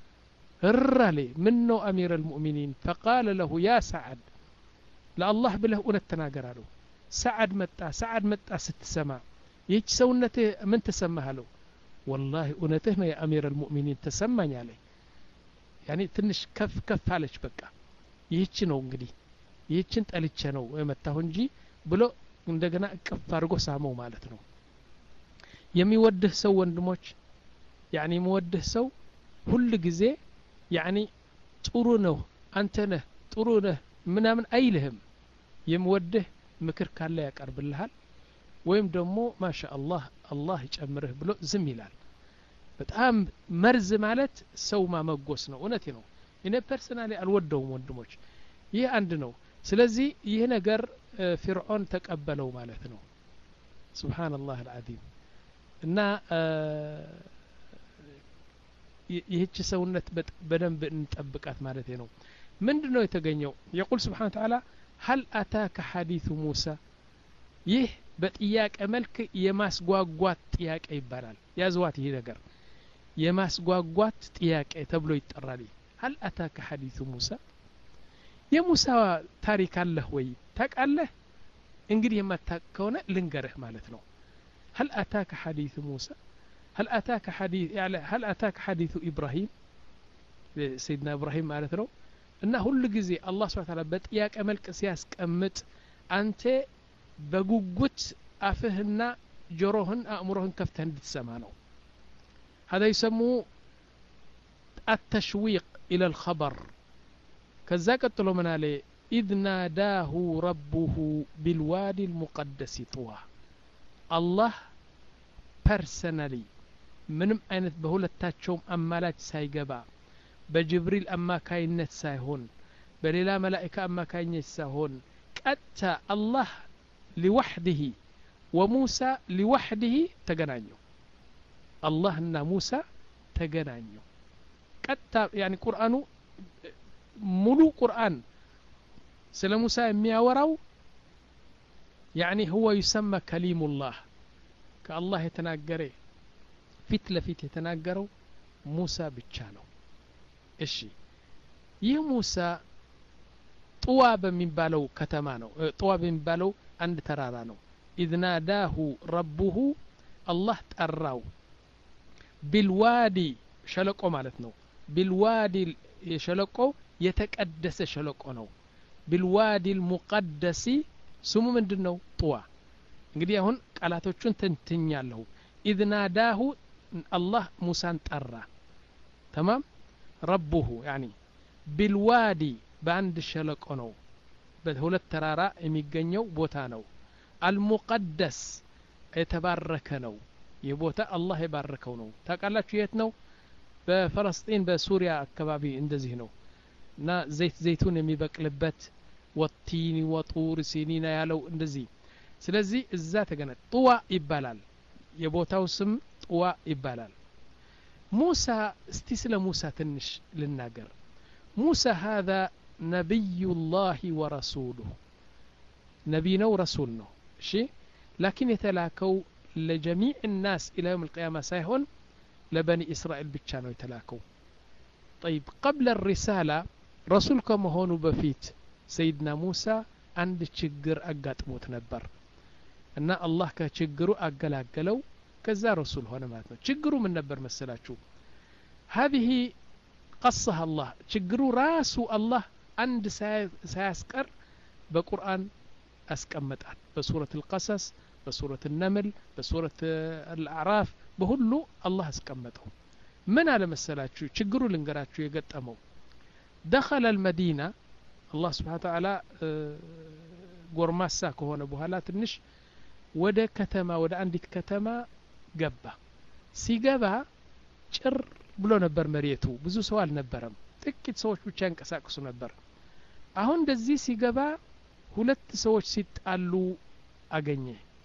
S1: እራሌ ምን ነው አሚር المؤمنين فقال له يا سعد ለአላህ ብለህ እውነት ተናገር አለው ሰዓድ መጣ ሰዓድ መጣ ስትሰማ ይህች ሰውነቴ ምን ተሰማህ አለው والله እውነትህ ነው የአሚር المؤمنين ተሰማኝ አለ ያኒ ትንሽ ከፍ ከፍ አለች በቃ ይህች ነው እንግዲህ ይህችን ጠልቼ ነው የመጣሁ እንጂ ብሎ እንደገና እቅፍ አድርጎ ሳመው ማለት ነው የሚወድህ ሰው ወንድሞች ያኒ የሚወድህ ሰው ሁሉ ጊዜ ያኒ ጥሩ ነው አንተ ነህ ጥሩ ነህ ምናምን አይልህም የሚወድህ ምክር ካለ ያቀርብልሃል ወይም ደግሞ ማሻአላህ አላህ ይጨምርህ ብሎ ዝም ይላል በጣም መርዝ ማለት ሰው ማመጎስ ነው እውነቴ ነው እኔ ፐርሰናሊ አልወደውም ወንድሞች ይህ አንድ ነው ስለዚህ ይህ ነገር ፊርዖን ተቀበለው ማለት ነው ሱብሃንአላህ አልዓዚም እና ይህች ሰውነት በደንብ እንጠብቃት ማለት ነው ምንድነው የተገኘው يقول سبحانه وتعالى هل أتاك حديث موسى ይህ በጥያቄ መልክ የማስጓጓት ጥያቄ ይባላል ያዝዋት ይሄ ነገር የማስጓጓት ጥያቄ ተብሎ ይጠራል هل أتاك حديث موسى የሙሳ ታሪክ አለህ ወይ ታውቃለህ እንግዲህ የማታውቅ ከሆነ ልንገርህ ማለት ነው هل أتاك حديث موسى هل أتاك حديث يعني هل أتاك حديث إبراهيم سيدنا إبراهيم ማለት ነው እና ሁሉ ጊዜ አላህ Subhanahu Wa Ta'ala በጥያቄ መልክ ሲያስቀምጥ አንተ በጉጉት አፍህና ጆሮህን አእምሮህን ከፍተህ እንድትሰማ ነው هذا يسمى التشويق إلى الخبر كذا قتلوا من عليه إذ ناداه ربه بالوادي المقدس طوى الله personally ምንም አይነት በሁለታቸውም አማላጭ ሳይገባ በጅብሪል አማካይነት ሳይሆን በሌላ መላእክት አማካይነት ሳይሆን ቀጥታ አላህ لوحده وموسى لوحده ተገናኙ አላህና ሙሳ ተገናኙ ቀጥታ يعني ቁርአኑ ሙሉ ቁርአን ስለ ሙሳ የሚያወራው يعني هو يسمى كليم الله كالله የተናገረ ፊት ለፊት የተናገረው ሙሳ ብቻ ነው እሺ ይህ ሙሳ ጡዋ በሚባለው ከተማ ነው ጡዋ በሚባለው አንድ ተራራ ነው إذ ناداه ربه الله ጠራው بالوادي ሸለቆ ማለት ነው بالوادي ሸለቆ የተቀደሰ ሸለቆ ነው بالوادي المقدس ስሙ ምንድነው ጡዋ እንግዲህ አሁን ቃላቶቹን ተንትኛለሁ إذ ناداه الله موسى ጠራ تمام ربه يعني بالوادي باند ሸለቆ ነው በሁለት ተራራ የሚገኘው ቦታ ነው المقدس የተባረከ ነው የቦታ አላህ የባረከው ነው ታውቃላችሁ የት ነው በፍልስጤም በሱሪያ አካባቢ እንደዚህ ነው እና ዘይት ዘይቱን የሚበቅልበት ወቲኒ ወጡር ሲኒና ያለው እንደዚህ ስለዚህ እዛ ተገነ ጡዋ ይባላል የቦታው ስም ጡዋ ይባላል ሙሳ እስቲ ስለ ሙሳ ትንሽ ልናገር ሙሳ هذا نبي الله ورسوله نبي ነው رسول ነው እሺ لكن የተላከው لجميع الناس الى يوم القيامه ሳይሆን ለበኒ እስራኤል ብቻ ነው የተላከው طيب قبل الرساله رسول ከመሆኑ በፊት سيدنا موسى አንድ ችግር አጋጥሞት ነበር እና አላህ ከችግሩ አገላገለው ከዛ ረሱል ሆነ ማለት ነው ችግሩ ምን ነበር መሰላችሁ هذه قصها الله ችግሩ ራሱ አላህ አንድ ሳያስቀር በቁርአን አስቀመጣል በሱረት القصص በሱረት النمل በሱረት الأعراف በሁሉ አላህ አስቀመጠው ምን አለ መሰላችሁ ችግሩ ልንገራችሁ የገጠመው دخل المدينة الله سبحانه وتعالى ጎርማሳ ከሆነ በኋላ ትንሽ ወደ ከተማ ወደ አንዲት ከተማ ገባ ሲገባ ጭር ብሎ ነበር መሬቱ ብዙ ሰው አልነበረም ጥቂት ሰዎች ብቻ እንቀሳቀሱ ነበር አሁን እንደዚህ ሲገባ ሁለት ሰዎች ሲጣሉ አገኘ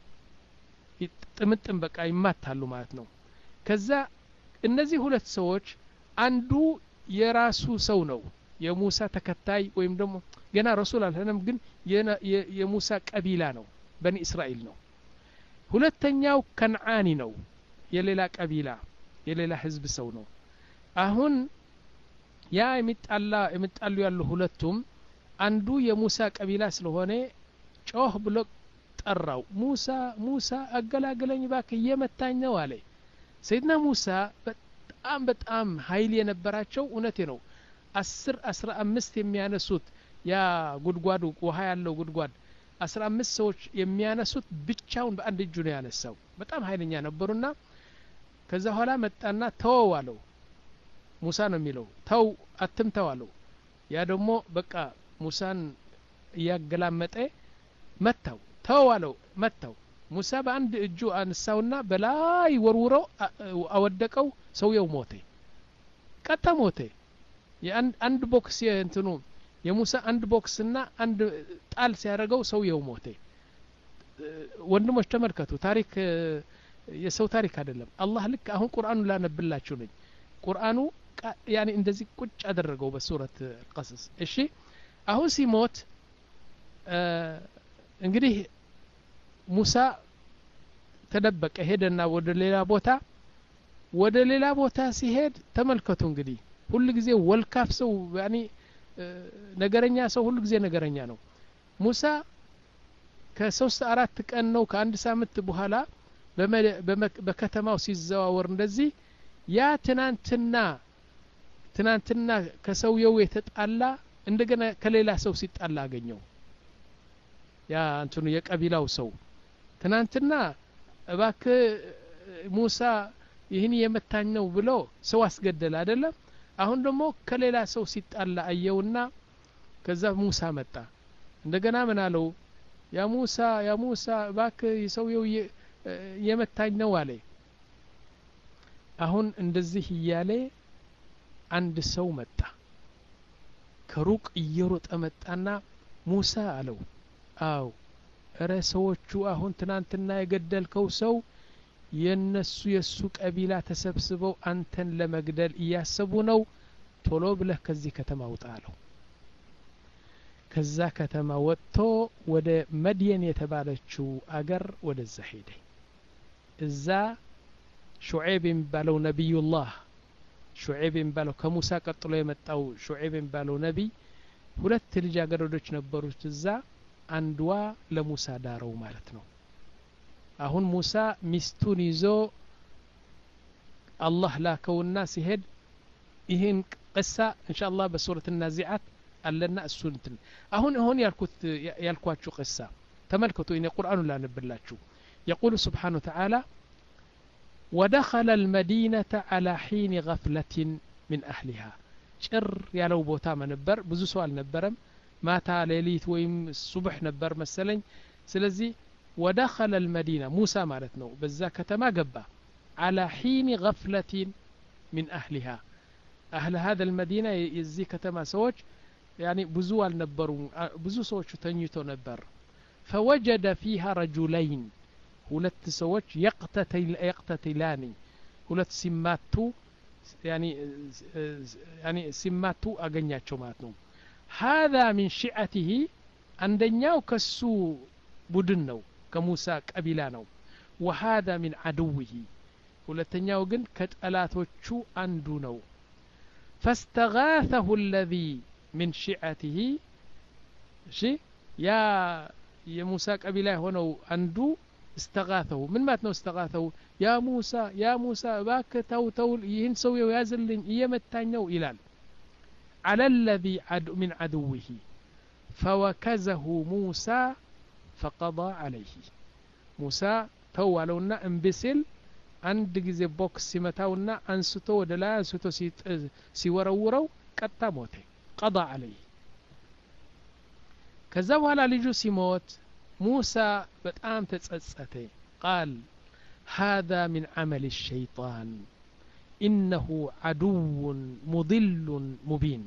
S1: ጥምጥም በቃ ይማታሉ ማለት ነው ከዛ እነዚህ ሁለት ሰዎች አንዱ የራሱ ሰው ነው የሙሳ ተከታይ ወይም ደግሞ ገና ረሱል አልሆነም ግን የሙሳ ቀቢላ ነው በኒ እስራኤል ነው ሁለተኛው ከነዓኒ ነው የሌላ ቀቢላ የሌላ ህዝብ ሰው ነው አሁን ያ የሚጣላ የሚጣሉ ያሉ ሁለቱም አንዱ የሙሳ ቀቢላ ስለሆነ ጮህ ብሎ ጠራው ሙሳ ሙሳ አገላግለኝ ባክህ እየመታኝ ነው አለ ሰይድና ሙሳ በጣም በጣም ኃይል የነበራቸው እውነቴ ነው አስር አስራ አምስት የሚያነሱት ያ ጉድጓዱ ውሃ ያለው ጉድጓድ አስራ አምስት ሰዎች የሚያነሱት ብቻውን በአንድ እጁ ነው ያነሳው በጣም ኃይለኛ ነበርና ከዛ ኋላ መጣና ተው አለው ሙሳ ነው የሚለው ተው አትምተው አለው ያ ደግሞ በቃ ሙሳን ያገላመጠ መታው ተው አለው መታው ሙሳ በአንድ እጁ አንሳውና በላይ ወርውሮ አወደቀው ሰውየው ሞተ ቀጣ ሞተ የአንድ አንድ ቦክስ እንትኑ የሙሳ አንድ ቦክስና አንድ ጣል ሲያደርገው ሰውየው ሞተ። ወንድሞች ተመልከቱ፣ ታሪክ የሰው ታሪክ አይደለም። አላህ ልክ አሁን ቁርአኑ ላነብላችሁ ነኝ። ቁርአኑ ያኒ እንደዚህ ቁጭ አደረገው በሱረት ቀሰስ። እሺ አሁን ሲሞት እንግዲህ ሙሳ ተደበቀ፣ ሄደና ወደ ሌላ ቦታ ወደ ሌላ ቦታ ሲሄድ ተመልከቱ እንግዲህ ሁሉ ጊዜ ወልካፍ ሰው ያኒ ነገረኛ ሰው ሁሉ ጊዜ ነገረኛ ነው። ሙሳ ከሶስት አራት ቀን ነው ከአንድ ሳምንት በኋላ በከተማው ሲዘዋወር እንደዚህ ያ ትናንትና ትናንትና ከሰውየው የተጣላ እንደገና ከሌላ ሰው ሲጣላ አገኘው። ያ እንትኑ የቀቢላው ሰው ትናንትና እባክህ ሙሳ ይህን የመታኝ ነው ብሎ ሰው አስገደለ አይደለም። አሁን ደግሞ ከሌላ ሰው ሲጣላ አየውና ከዛ ሙሳ መጣ። እንደገና ምን አለው? ያ ሙሳ ያ ሙሳ እባክህ ሰውየው የመታኝ ነው አለ። አሁን እንደዚህ እያለ አንድ ሰው መጣ፣ ከሩቅ እየሮጠ መጣና ሙሳ አለው። አው እረ ሰዎቹ አሁን ትናንትና የገደልከው ሰው የነሱ የሱ ቀቢላ ተሰብስበው አንተን ለመግደል እያሰቡ ነው፣ ቶሎ ብለህ ከዚህ ከተማ ውጣ አለው። ከዛ ከተማ ወጥቶ ወደ መድየን የተባለችው አገር ወደዛ ሄደ። እዛ ሹዓይብ የሚባለው ነቢዩላህ ሹዓይብ የሚባለው ከሙሳ ቀጥሎ የመጣው ሹዓይብ የሚባለው ነቢይ ሁለት ልጃገረዶች ነበሩት እዛ። አንድዋ ለሙሳ ዳረው ማለት ነው። አሁን ሙሳ ሚስቱን ይዞ አላህ ላከውና ሲሄድ ይህን ቅሳ ኢንሻአላህ በሱረት النازعات አለና እሱን እንትን አሁን አሁን ያልኩት ያልኳችሁ ቅሳ ተመልከቱ። እኔ ቁርአኑን ላነብላችሁ። يقول سبحانه وتعالى ودخل المدينة على حين غفلة من أهلها ጭር ያለው ቦታ ነበር፣ ብዙ ሰው አልነበረም። ማታ ሌሊት ወይም ሱብህ ነበር መሰለኝ። ስለዚህ ودخل المدينة موسى ማለት ነው በዛ ከተማ ገባ። على حين غفلة من أهلها أهل هذا المدينة የዚህ ከተማ ሰዎች يعني ብዙ አልነበሩም፣ ብዙ ሰዎች ተኝተው ነበር። فوجد فيها رجلين ሁለት ሰዎች يقتتل يقتتلان ሁለት ሲማቱ يعني يعني ሲማቱ አገኛቸው ማለት ነው። هذا من شيعته አንደኛው ከሱ ቡድን ነው ከሙሳ ቀቢላ ነው። وهذا من عدوه ሁለተኛው ግን ከጠላቶቹ አንዱ ነው። فاستغاثه الذي من شيعته شي يا የሙሳ ቀቢላ ሆነው አንዱ استغاثه من ማለት ነው استغاثه يا موسى يا موسى እባክህ ተው ተው ይህን ሰው ያዝልኝ እየመታኝ ነው ይላል። على الذي عد من عدوه فوكزه موسى فقضى عليه موسى ተዋለውና እንብስል አንድ ጊዜ ቦክስ ሲመታውና አንስቶ ወደ ላይ አንስቶ ሲወረውረው ቀጣ ሞተ። قضى عليه ከዛ በኋላ ልጁ ሲሞት ሙሳ በጣም ተጸጸተ። قال هذا من عمل الشيطان إنه عدو مضل مبين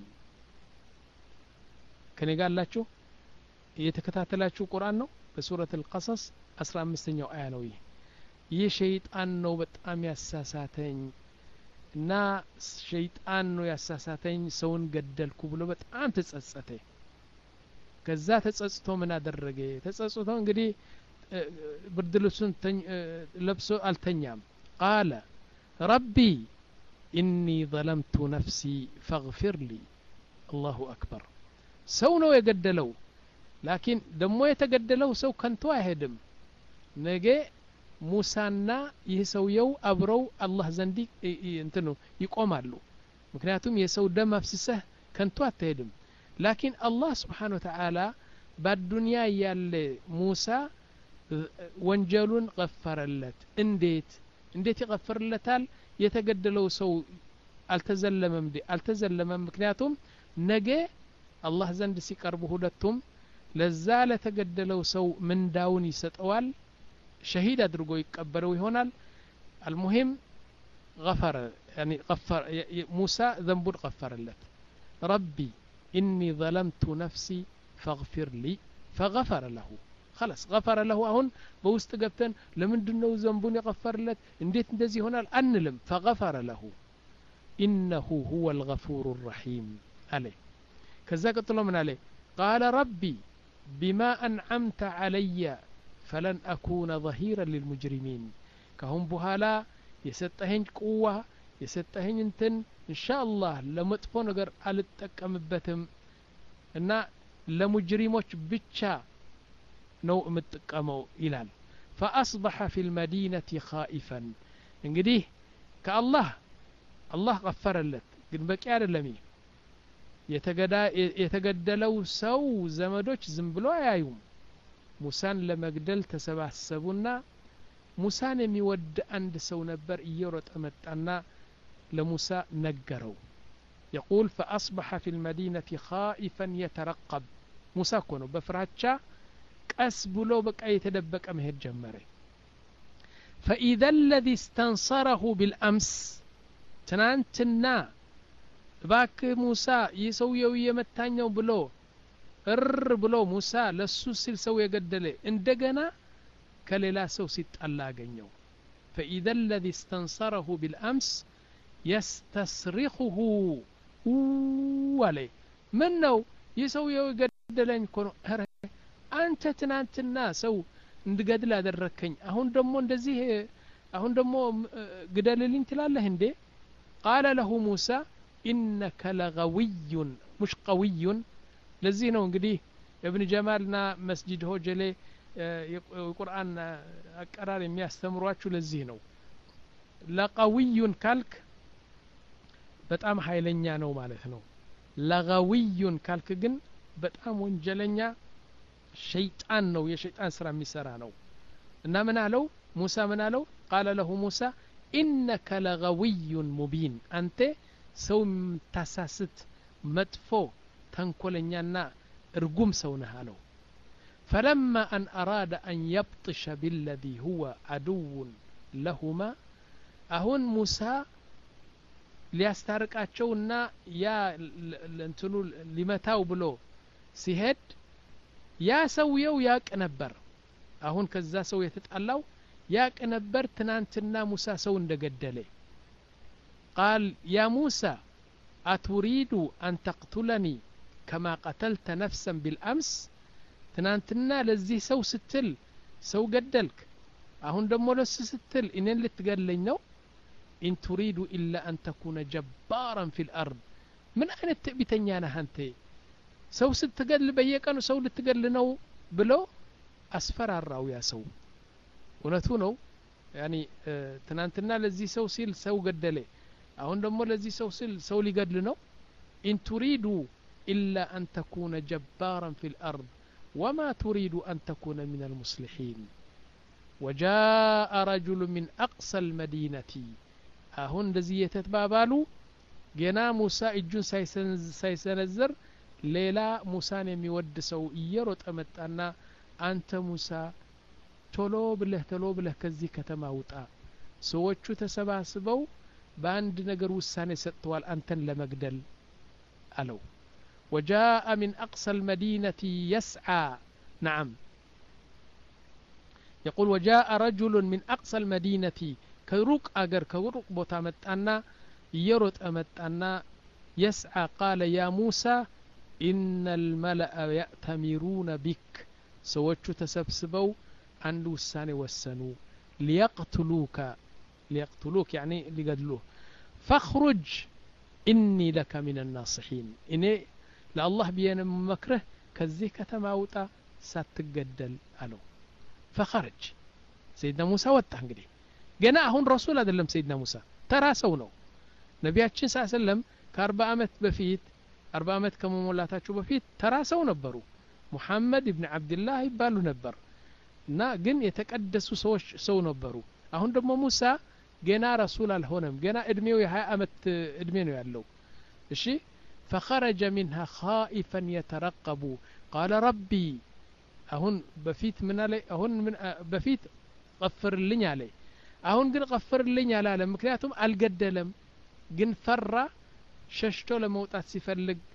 S1: ከኔ ጋር አላችሁ እየተከታተላችሁ ቁርአን ነው በሱረት القصص አስራ አምስተኛው አያ ነው። ይህ ሸይጣን ነው በጣም ያሳሳተኝ እና ሸይጣን ነው ያሳሳተኝ ሰውን ገደልኩ ብሎ በጣም ተጸጸተ። ከዛ ተጸጽቶ ምን አደረገ? ተጸጽቶ እንግዲህ ብርድ ልብሱን ለብሶ አልተኛም። قال ربي إني ظلمت نفسي فاغفر لي الله أكبر ሰው ነው የገደለው። ላኪን ደሞ የተገደለው ሰው ከንቱ አይሄድም። ነገ ሙሳና ይህ ሰውየው አብረው አላህ ዘንድ እንትኑ ይቆማሉ። ምክንያቱም የሰው ደም አፍስሰህ ከንቱ አትሄድም። ላኪን አላህ ስብሓን ወተዓላ በዱንያ ያለ ሙሳ ወንጀሉን ገፈረለት። እንዴት እንዴት ይገፈርለታል? የተገደለው ሰው አልተዘለመም እንዴ? አልተዘለመም። ምክንያቱም ነገ አላህ ዘንድ ሲቀርቡ ሁለቱም ለዛ ለተገደለው ሰው ምንዳውን ይሰጠዋል፣ ሸሂድ አድርጎ ይቀበለው ይሆናል። المهم غفر يعني غفر موسى ذنب غفر له ربي إني ظلمت نفسي فاغفر لي فغفر له خلاص غفر له አሁን በውስጥ ገብተን ለምንድነው ዘንቡን የغፈርለት እንዴት እንደዚህ ይሆናል አንልም فغفر له إنه هو الغفور الرحيم عليه ከዛ ቀጥሎ ምን አለ قال ربي بما أنعمت علي فلن أكون ظهيرا للمجرمين كهم بهالا የሰጠኸኝ ቁዋ የሰጠኸኝ እንትን ኢንሻአላህ ለመጥፎ ነገር አልተጠቀምበትም እና ለሙጅሪሞች ብቻ ነው የምትጠቀመው ይላል فأصبح في المدينة خائفا እንግዲህ ከአላህ አላህ غفرለት ግን በቂ አይደለም የተገዳ የተገደለው ሰው ዘመዶች ዝም ብሎ አያዩም ሙሳን ለመግደል ተሰባሰቡና ሙሳን የሚወድ አንድ ሰው ነበር እየሮጠ መጣና لموسى نجروا يقول فأصبح في المدينة خائفا يترقب موسى كونو بفراتشا قس بلو بقى يتدبك أمهر جمري فإذا الذي استنصره بالأمس تنانتنا باك موسى يسوي يمتانيو بلو ار بلو موسى لسوسل سوي قدلي اندقنا كليلا سو ست ألاقنيو فإذا الذي استنصره بالأمس يستصرخه ولي منو يسوي يقدلن كونو አንተ ትናንትና ሰው እንድገድል አደረከኝ አሁን ደሞ እንደዚህ አሁን ደሞ ግደልልኝ ትላለህ እንዴ قال له موسى انك لغوي مش قوي ለዚህ ነው እንግዲህ ابن جمالና መስጂድ ሆጀሌ የቁርአን አቀራር የሚያስተምሯችሁ ለዚህ ነው لقوي ካልክ በጣም ኃይለኛ ነው ማለት ነው لغوي ካልክ ግን በጣም ወንጀለኛ شيطان ነው የሸይጣን ስራ የሚሰራ ነው እና ምን አለው ሙሳ ምን አለው قال له موسى انك لغوي مبين አንተ ሰው ታሳስት መጥፎ ተንኮለኛና እርጉም ሰው ነህ አለው فلما ان اراد ان يبطش بالذي هو عدو لهما አሁን ሙሳ ሊያስታርቃቸውና ያ ለንትኑ ሊመታው ብሎ ሲሄድ ያ ሰውየው ያቅ ነበር አሁን ከዛ ሰው የተጣላው ያቅ ነበር ትናንትና ሙሳ ሰው እንደገደለ قال يا موسى أتريد أن تقتلني كما قتلت نفسا بالأمس ትናንትና ለዚህ ሰው ስትል ሰው ገደልክ አሁን ደሞ ለሱ ስትል እኔን ልትገለኝ ነው إن تريد إلا أن تكون جبارا في الأرض من أين تبتني أنا هنتي سو ستقل بيكانو سو لتقل نو بلو أسفر الراو يا سو ونتونو يعني اه تنانتنا لزي سو سيل سو قدلي أهون دمو لزي سو سيل سو لي قدل نو إن تريد إلا أن تكون جبارا في الأرض وما تريد أن تكون من المصلحين وجاء رجل من أقصى المدينة አሁን እንደዚህ የተባባሉ ገና ሙሳ እጁን ሳይሰነዝር ሌላ ሙሳን የሚወድ ሰው እየሮጠ መጣና አንተ ሙሳ ቶሎ ብለህ ቶሎ ብለህ ከዚህ ከተማ ውጣ ሰዎቹ ተሰባስበው በአንድ ነገር ውሳኔ ሰጥተዋል አንተን ለመግደል አለው وجاء من أقصى المدينة يسعى نعم يقول وجاء رجل من أقصى المدينة كروك أجر كروك بوتا متأنا يروت أمتأنا يسعى قال يا موسى إن الملأ يأتمرون بك سوتشو تسبسبوا عند السان والسنو ليقتلوك ليقتلوك يعني ليقتلوه فاخرج إني لك من الناصحين إني لله بيان مكره كذيك تماوتا ساتقدل ألو فخرج سيدنا موسى واتهنجري جنا هون رسول هذا سيدنا موسى ترى سونو نبياتشن صلى الله عليه وسلم كأربع عامات بفيت أربع عامات كم مولاتاتشو بفيت ترى سو نبرو محمد ابن عبد الله يبالو نبر نا جن يتقدسوا سو سو نبرو أهون دم موسى جنا رسول الهونم جنا ادميو يها عامات ادمينو يالو إشي فخرج منها خائفا يترقب قال ربي أهون بفيت من علي أهون من بفيت غفر لي علي አሁን ግን ቀፈርልኝ አላለም ምክንያቱም አልገደለም ግን ፈራ ሸሽቶ ለመውጣት ሲፈልግ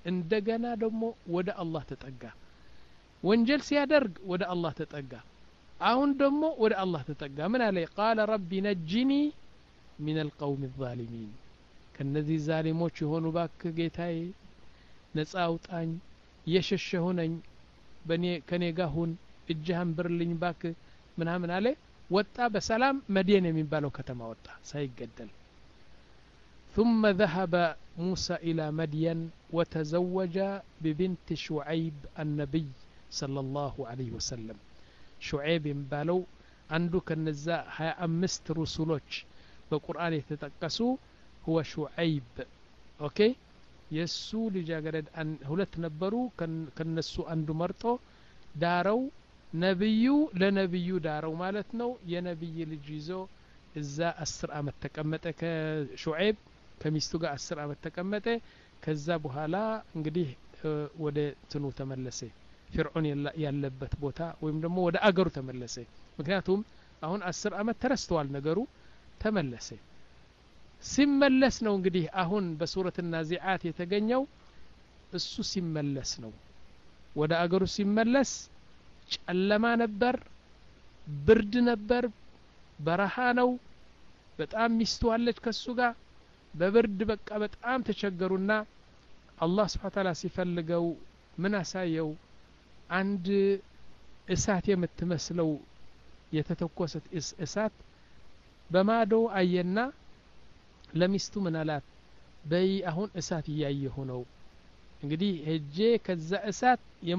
S1: እንደገና ደግሞ ወደ አላህ ተጠጋ ወንጀል ሲያደርግ ወደ አላህ ተጠጋ አሁን ደግሞ ወደ አላህ ተጠጋ ምን አለ قال رب نجني من القوم الظالمين ከነዚህ ዛሊሞች የሆኑ ባክ ጌታዬ ነፃ አውጣኝ የሸሸሁ ነኝ በኔ ከኔ ጋር ሁን እጅህን ብርልኝ ባክ ምናምን አለ ወጣ በሰላም መዲና የሚባለው ከተማ ወጣ ሳይገደል ثم ذهب موسى إلى مدين وتزوج ببنت شعيب النبي صلى الله عليه وسلم شعيب ينبالو عنده كنزا هاي أمست رسولوش بقرآن يتتقسو هو شعيب أوكي يسو لجاقرد أن هلت نبرو كن كنسو عنده مرتو دارو نبيو لنبيو دارو مالتنو يا نبي لجيزو إذا أسر أمت تكمتك شعيب ከሚስቱ ጋር አስር አመት ተቀመጠ ከዛ በኋላ እንግዲህ ወደ ትኑ ተመለሰ ፍርዖን ያለበት ቦታ ወይም ደግሞ ወደ አገሩ ተመለሰ ምክንያቱም አሁን አስር አመት ተረስተዋል ነገሩ ተመለሰ ሲመለስ ነው እንግዲህ አሁን በሱረት النازعات የተገኘው እሱ ሲመለስ ነው ወደ አገሩ ሲመለስ ጨለማ ነበር ብርድ ነበር በረሃ ነው በጣም ሚስቱ አለች ከሱ ጋር በብርድ በቃ በጣም ተቸገሩና አላህ Subhanahu Wa Ta'ala ሲፈልገው ምን አሳየው አንድ እሳት የምትመስለው የተተኮሰት እሳት በማዶ አየና ለሚስቱ ምን አላት በይ አሁን እሳት እያየሁ ነው እንግዲህ ሄጄ ከዛ እሳት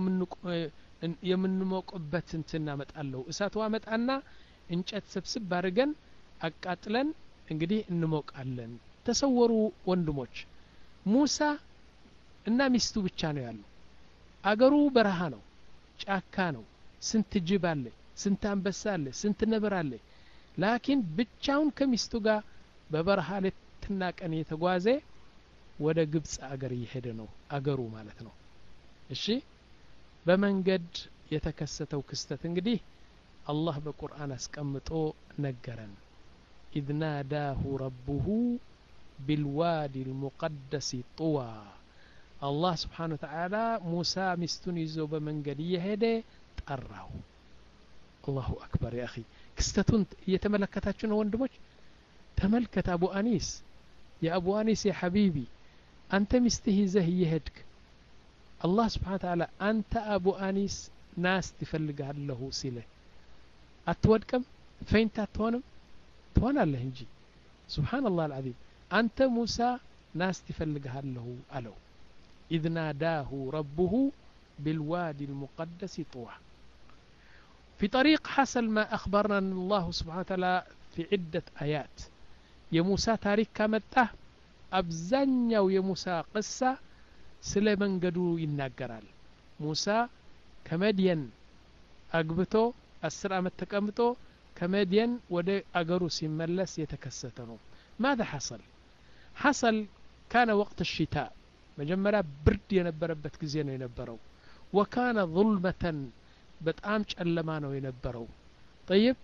S1: የምንሞቅበት እንትና መጣለው እሳቱ አመጣና እንጨት ሰብስብ አድርገን አቃጥለን እንግዲህ እንሞቃለን ተሰወሩ ወንድሞች ሙሳ እና ሚስቱ ብቻ ነው ያሉ አገሩ በረሃ ነው ጫካ ነው ስንት ጅብ አለ ስንት አንበሳ አለ ስንት ነብር አለ ላኪን ብቻውን ከሚስቱ ጋር በበረሃ ለትና ቀን የተጓዘ ወደ ግብጽ አገር እየሄደ ነው አገሩ ማለት ነው እሺ በመንገድ የተከሰተው ክስተት እንግዲህ አላህ በቁርአን አስቀምጦ ነገረን إذ ناداه ربه بالوادي المقدس طوى الله سبحانه وتعالى موسى مستون يزو بمنقد يهدي تقراه الله أكبر يا أخي كستون يتملكتاتشون وندمج تملكت أبو أنيس يا أبو أنيس يا حبيبي أنت مستهزه يهدك الله سبحانه وتعالى أنت أبو أنيس ناس تفلق له سيله أتودكم فين تاتونم تونا الله انجي سبحان الله العظيم أنت موسى ناس تفلقها له ألو إذ ناداه ربه بالوادي المقدس طوى في طريق حصل ما أخبرنا الله سبحانه وتعالى في عدة آيات يا موسى تاريخ كامته أبزنيا ويا موسى قصة سليمان قدو يناقرال موسى كمدين أقبتو السرعة متكامتو كمدين ودي أقروس يملس يتكستنو ماذا حصل حصل كان وقت الشتاء مجمرة برد ينبربت كزينو ينبرو وكان ظلمة بتأمش ألمانو ينبرو طيب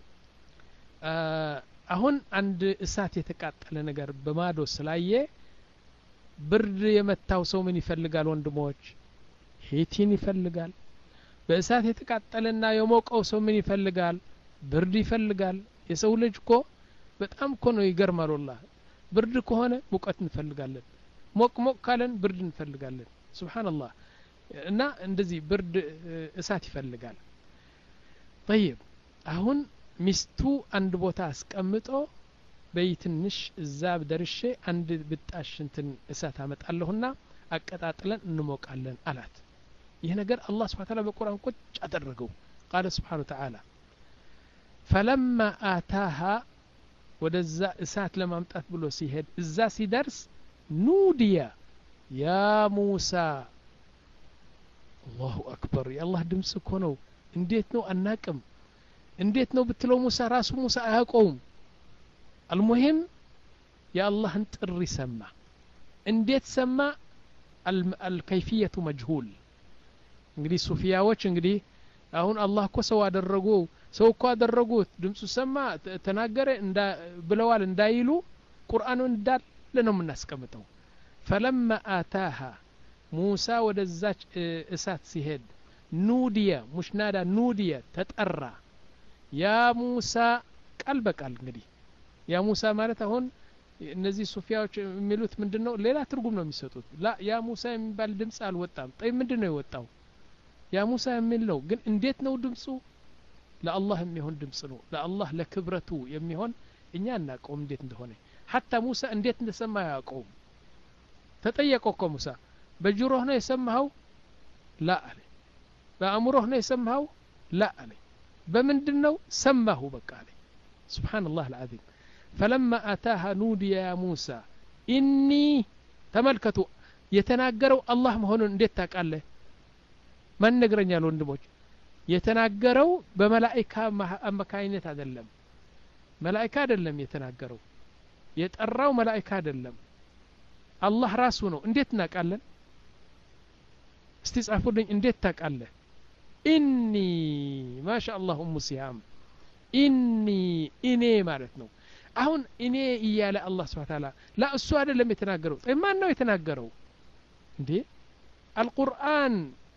S1: آه أهون عند إسات يتكاتل نقر بمادو سلاية برد يمتاو سو من يفلقال وندموج هيتين يفلقال بإسات يتكاتلنا يوموك أو سو من يفلقال برد يفلقال የሰው ልጅ እኮ በጣም እኮ ነው ይገርማል والله ብርድ ከሆነ ሙቀት እንፈልጋለን ሞቅ ሞቅ ካለን ብርድ እንፈልጋለን ሱብሃንአላህ እና እንደዚህ ብርድ እሳት ይፈልጋል طيب አሁን ሚስቱ አንድ ቦታ አስቀምጦ በይትንሽ እዛ ደርሼ አንድ ብጣሽ እንትን እሳት አመጣለሁና አቀጣጥለን እንሞቃለን አላት ይሄ ነገር አላህ Subhanahu Wa Ta'ala በቁርአን ቁጭ አደረገው قال سبحانه وتعالى فلما آتاها ودزا إسات لما امتأت بلو سيهد إزا سيدرس نوديا يا موسى الله أكبر يا الله دمسكونو انديتنو أناكم انديتنو بتلو موسى راس موسى أهاقوم المهم يا الله انت الري سما انديت سما الكيفية مجهول انجدي صوفياوش انجدي አሁን አላህ እኮ ሰው አደረጉ ሰው እኮ አደረጉት ድምጹ ሰማ ተናገረ እንዳ ብለዋል እንዳይሉ ቁርአኑ እንዳለ ነው የምናስቀምጠው فلما آتاها ሙሳ ወደዛች እሳት ሲሄድ ኑዲየ ሙሽ ናዳ ኑዲየ ተጠራ ያ ሙሳ ቃል በቃል እንግዲህ ያ ሙሳ ማለት አሁን እነዚህ ሱፊያዎች የሚሉት ምንድነው ሌላ ትርጉም ነው የሚሰጡት ላ ያ ሙሳ የሚባል ድምጽ አልወጣም ጠይ ምንድነው የወጣው ያ ሙሳ የሚል ነው ግን እንዴት ነው ድምጹ ለአላህ የሚሆን ድምጽ ነው ለአላህ ለክብረቱ የሚሆን እኛ እናቀውም እንዴት እንደሆነ حتى ሙሳ እንዴት እንደሰማ ያቀው ተጠየቀው እኮ ሙሳ በጆሮህ ነው የሰማኸው ላ አለ በአእምሮህ ነው የሰማኸው ላ አለ በምንድነው ሰማሁ በቃ አለ سبحان الله العظيم فلما أتاها نودي يا موسى إني تملكتوا يتناقروا الله مهون انديت تاقاله من نقرن يالو اندموج يتناقروا بملائكة أمكاينة أدلم ملائكة أدلم يتناقروا يتقروا ملائكة أدلم الله راسونه انديت ناقالن استيصعفوا لن انديت تاقاله إني ما شاء الله أم سيام إني إني مالتنو አሁን እኔ እያለ አላህ Subhanahu Wa Ta'ala ላ እሱ አይደለም የተናገረው ማን ነው የተናገረው እንዴ القرآن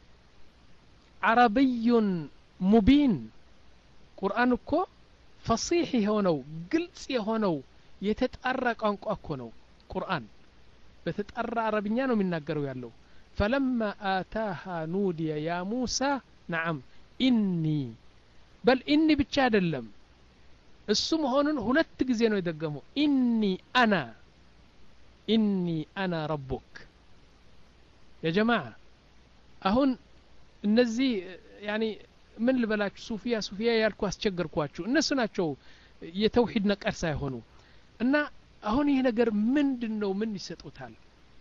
S1: عربي مبين ቁርአን እኮ فصيح የሆነው ግልጽ የሆነው የተጣራ ቋንቋ እኮ ነው ቁርአን በተጣራ አረብኛ ነው የሚናገረው ያለው فلما آتاها نودي يا موسى نعم إني بل إني ብቻ አይደለም እሱ መሆኑን ሁለት ጊዜ ነው የደገመው ኢኒ አና ኢኒ አና ረቡክ ያ ጀማዓ አሁን እነዚህ ያኒ ምን ልበላችሁ ሱፊያ ሱፊያ ያልኩ አስቸገርኳችሁ እነሱ ናቸው የተውሂድ ነቀር ሳይሆኑ እና አሁን ይሄ ነገር ምንድነው ምን ይሰጡታል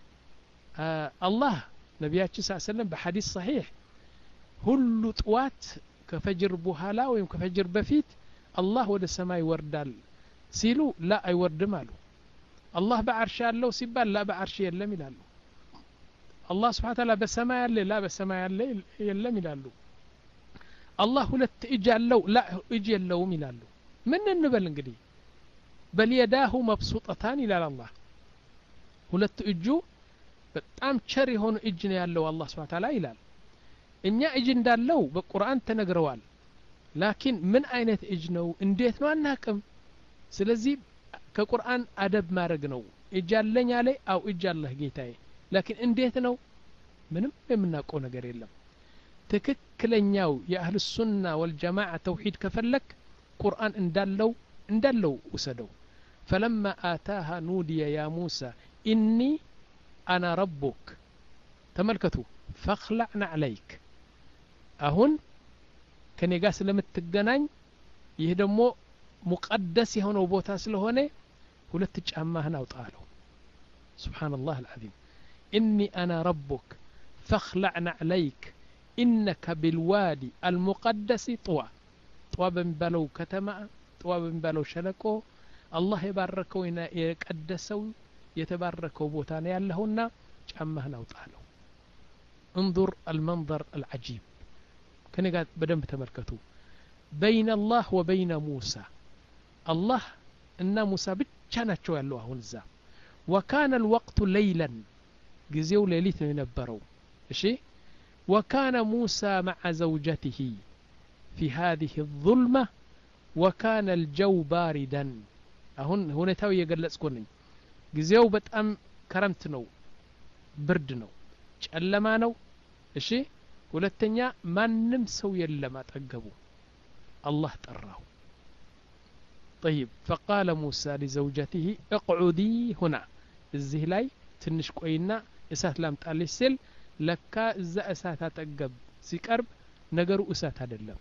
S1: አላህ ነብያችን ሰለላሁ ዐለይሂ ወሰለም በሐዲስ صحيح ሁሉ ጥዋት ከፈጅር በኋላ ወይም ከፈጅር በፊት الله ወደ ሰማይ ወርዳል ሲሉ ላ አይወርድም አሉ الله በአርሽ ያለው ሲባል ላ በአርሽ የለም ይላሉ الله Subhanahu Wa Ta'ala በሰማይ ያለ ላ በሰማይ ያለ የለም ይላሉ الله ሁለት እጅ ያለው ላ እጅ የለውም ይላሉ ምን እንበል እንግዲህ በል يداه مبسوطتان ይላል الله ሁለት እጁ በጣም ቸር የሆነ እጅ ነው ያለው الله Subhanahu Wa Ta'ala ይላል እኛ እጅ እንዳለው በቁርአን ተነግረዋል لكن من አይነት እጅ ነው እንዴት ነው አናቀም ስለዚህ ከቁርአን አደብ ማድረግ ነው እጅ አለኝ አለ አው እጅ አለህ ጌታዬ لكن እንዴት ነው ምንም የምናቀው ነገር የለም ትክክለኛው የአህሉ ሱና ወልጀማዓ ተውሂድ ከፈለክ ቁርአን እንዳለው እንዳለው ወሰደው فلما آتاها نودي يا موسى إني أنا ربك تملكتوا فاخلعنا عليك أهون ከኔ ጋር ስለምትገናኝ ይሄ ደግሞ ሙቀደስ የሆነው ቦታ ስለሆነ ሁለት ጫማህን አውጣለው سبحان الله العظيم إني أنا ربك فاخلعنا عليك إنك بالوادي المقدس طوى طوى بمبالو كتما طوى بمبالو شلكو الله يباركው يقدسው የተባረከው ቦታ ነው ያለውና ጫማህን አውጣለው انظر المنظر العجيب كان قاعد بدم تملكتو بين الله وبين موسى الله ان موسى ብቻ ናቸው ያለው አሁን እዛ وكان الوقت ليلا ጊዜው ሌሊት ነው የነበረው እሺ وكان موسى مع زوجته في هذه الظلمة وكان الجو باردا አሁን ሁኔታው እየገለጽኩ ነኝ ጊዜው በጣም ክረምት ነው ብርድ ነው ጨለማ ነው እሺ ሁለተኛ ማንም ሰው የለም አጠገቡ الله ጠራው طيب فقال موسى لزوجته اقعدي هنا እዚህ ላይ ትንሽ ቆይና እሳት ላምጣልሽ ሲል ለካ እዛ እሳት አጠገብ ሲቀርብ ነገሩ እሳት አይደለም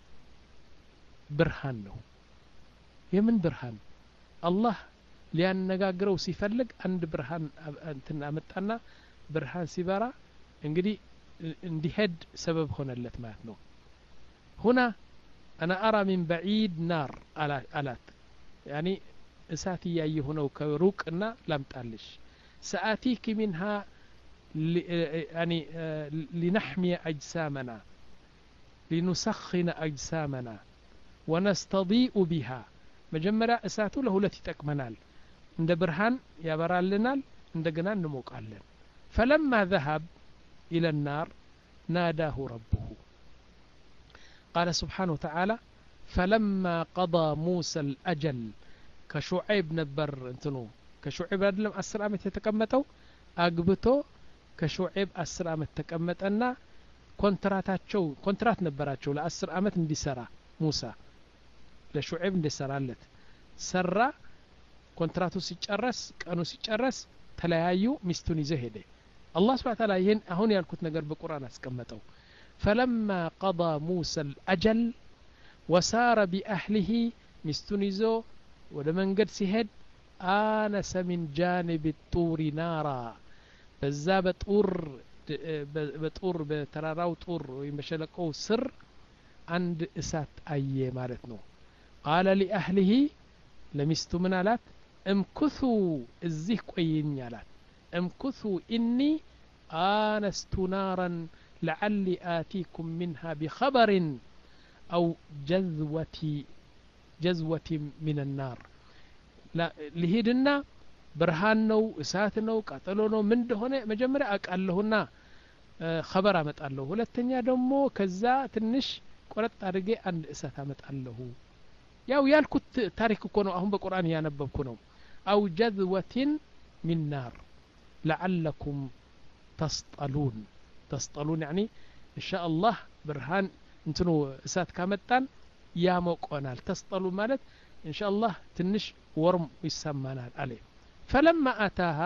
S1: ብርሃን ነው የምን ብርሃን الله ሊያነጋግረው ሲፈልግ አንድ ብርሃን እንትን አመጣና ብርሃን ሲበራ እንግዲህ እንዲሄድ ሰበብ ሆነለት ማለት ነው هنا انا ارى من بعيد نار አላት يعني እሳት ያየሁ ነው ከሩቅና ላምጣልሽ سآتيك منها يعني لنحمي أجسامنا لنسخن أجسامنا ونستضيء بها مجمرة أساتو له التي تكمنال عند برهان يبرالنال عند جنان نموقالن فلما ذهب إلى النار ناداه ربه قال سبحانه وتعالى فلما قضى موسى الأجل كشعيب نبر انتنو كشعيب أدلم أسر أمت يتكمتو أقبتو كشعيب أسر أمت تكمتنا كونتراتاتشو كونترات نبراتشو لأسر أمت اندسرا موسى لشعيب اندسرالت سرا كونتراتو سيጨረስ ቀኑ ሲጨረስ ተለያዩ ሚስቱን ይዘው ሄደ الله سبحانه وتعالى ይሄን አሁን ያልኩት ነገር በቁርአን አስቀመጠው فلما قضى موسى الأجل وسار بأهله ሚስቱን ይዞ ወደ መንገድ ሲሄድ آنس من جانب الطور نارا በዛ በጡር በጡር በተራራው ጡር ወይም በሸለቆው ስር አንድ እሳት አየ ማለት ነው قال لأهله ለሚስቱ ምን አላት امكثوا እዚህ ቆይኝ አላት امكثوا إني آنست نارا لعلي آتيكم منها بخبر أو جذوة جذوة من النار لا لهيدنا برهان نو እሳት ነው ቃጠሎ ነው ምን እንደሆነ መጀመሪያ አቃለሁና خبر አመጣለሁ ሁለተኛ ደግሞ ከዛ ትንሽ ቆረጥ አድርጌ አንድ እሳት አመጣለሁ ያው ያልኩት ታሪክ እኮ ነው አሁን በቁርአን ያነበብኩ ነው أو جذوة من نار لعلكم تصطلون تصطلون يعني إن شاء الله برهان انتنو እሳት ካመጣን ያሞቆናል تصطلون ማለት إن شاء الله ትንሽ ወርም ይሰማናል አለ فلما أتاها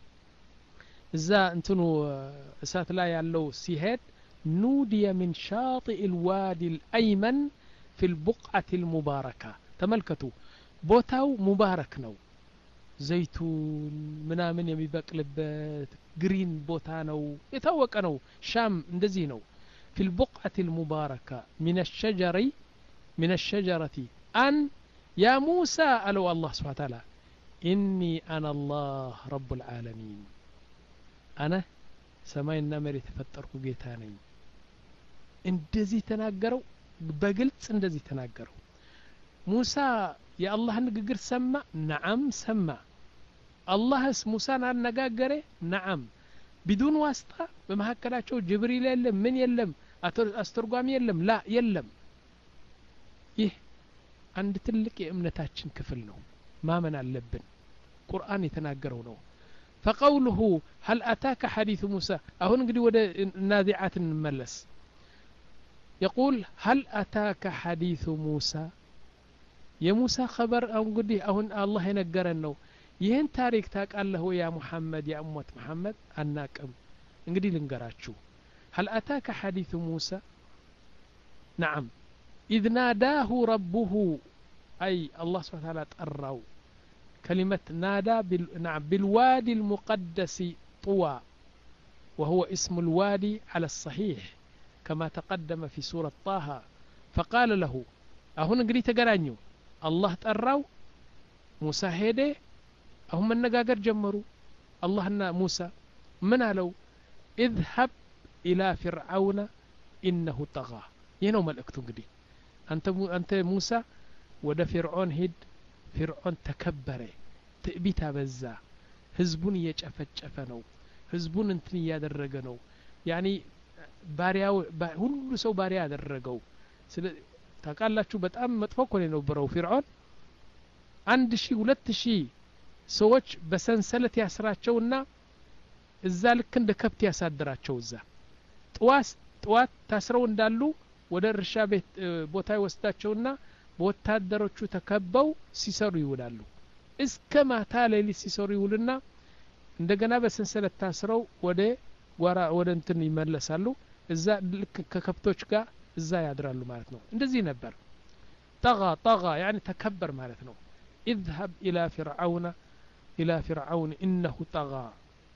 S1: إذا انتنو እሳት ላይ ያለው ሲሄድ نودي من شاطئ الوادي الأيمن في البقعة المباركة تملكتوا بوتاو مبارك نو زيتون منامن يميبقلبت جرين بوتا نو يتوق نو شام اندزي نو في البقعة المباركة من الشجر من الشجرة أن يا موسى ألو الله سبحانه وتعالى إني أنا الله رب العالمين أنا سماي النمر يتفترك جيتاني اندزي تناقروا بقلت اندزي تناقروا موسى يا الله نقر سما نعم سما الله اس موسى نقاقره نعم بدون واسطة بمهكلاتشو جبريل يلم من يلم استرقام يلم لا يلم يه عند تلك امنتاتشن كفلنو ما من اللبن قرآن يتناقروا نو فقوله هل أتاك حديث موسى أهون قد ودا ناذعات نملس يقول هل أتاك حديث موسى يا موسى خبر أو قدي أهون الله ينقرنو يهن تاريخ تاك الله يا محمد يا أمة محمد أناك أم انقدي لنقراتشو هل أتاك حديث موسى نعم إذ ناداه ربه أي الله سبحانه وتعالى تأروا كلمة نادى بال... نعم بالوادي المقدس طوى وهو اسم الوادي على الصحيح كما تقدم في سورة طه فقال له أهون انقدي تقرانيو الله تأروا موسى هيدي هم النقاقر جمروا الله موسى من لو اذهب إلى فرعون إنه طغى ينو ملأكتو قدي أنت, مو أنت موسى ودا فرعون هيد فرعون تكبره تأبيتا بزا هزبون يجأفجأفنو هزبون انتني يادرقنو يعني بارياو با هلو سو باريا يادرقو تقال لا شو بتأم متفوقون ينبرو فرعون عند شي ولت شي سوچ بسنسلت ያስራቸውና እዛ ልክ እንደ ከብት ያሳድራቸው እዛ ጥዋስ ጥዋት ታስረው እንዳሉ ወደ እርሻ ቤት ቦታ ይወስዳቸውና በወታደሮቹ ተከበው ሲሰሩ ይውላሉ እስከ ማታ ሌሊት ሲሰሩ ይውልና እንደገና በሰንሰለት ታስረው ወደ ጓራ ወደ እንትን ይመለሳሉ እዛ ልክ ከከብቶች ጋር እዛ ያድራሉ ማለት ነው እንደዚህ ነበር طغى طغى يعني تكبر ማለት ነው اذهب إلى فرعون إلى فرعون إنه طغى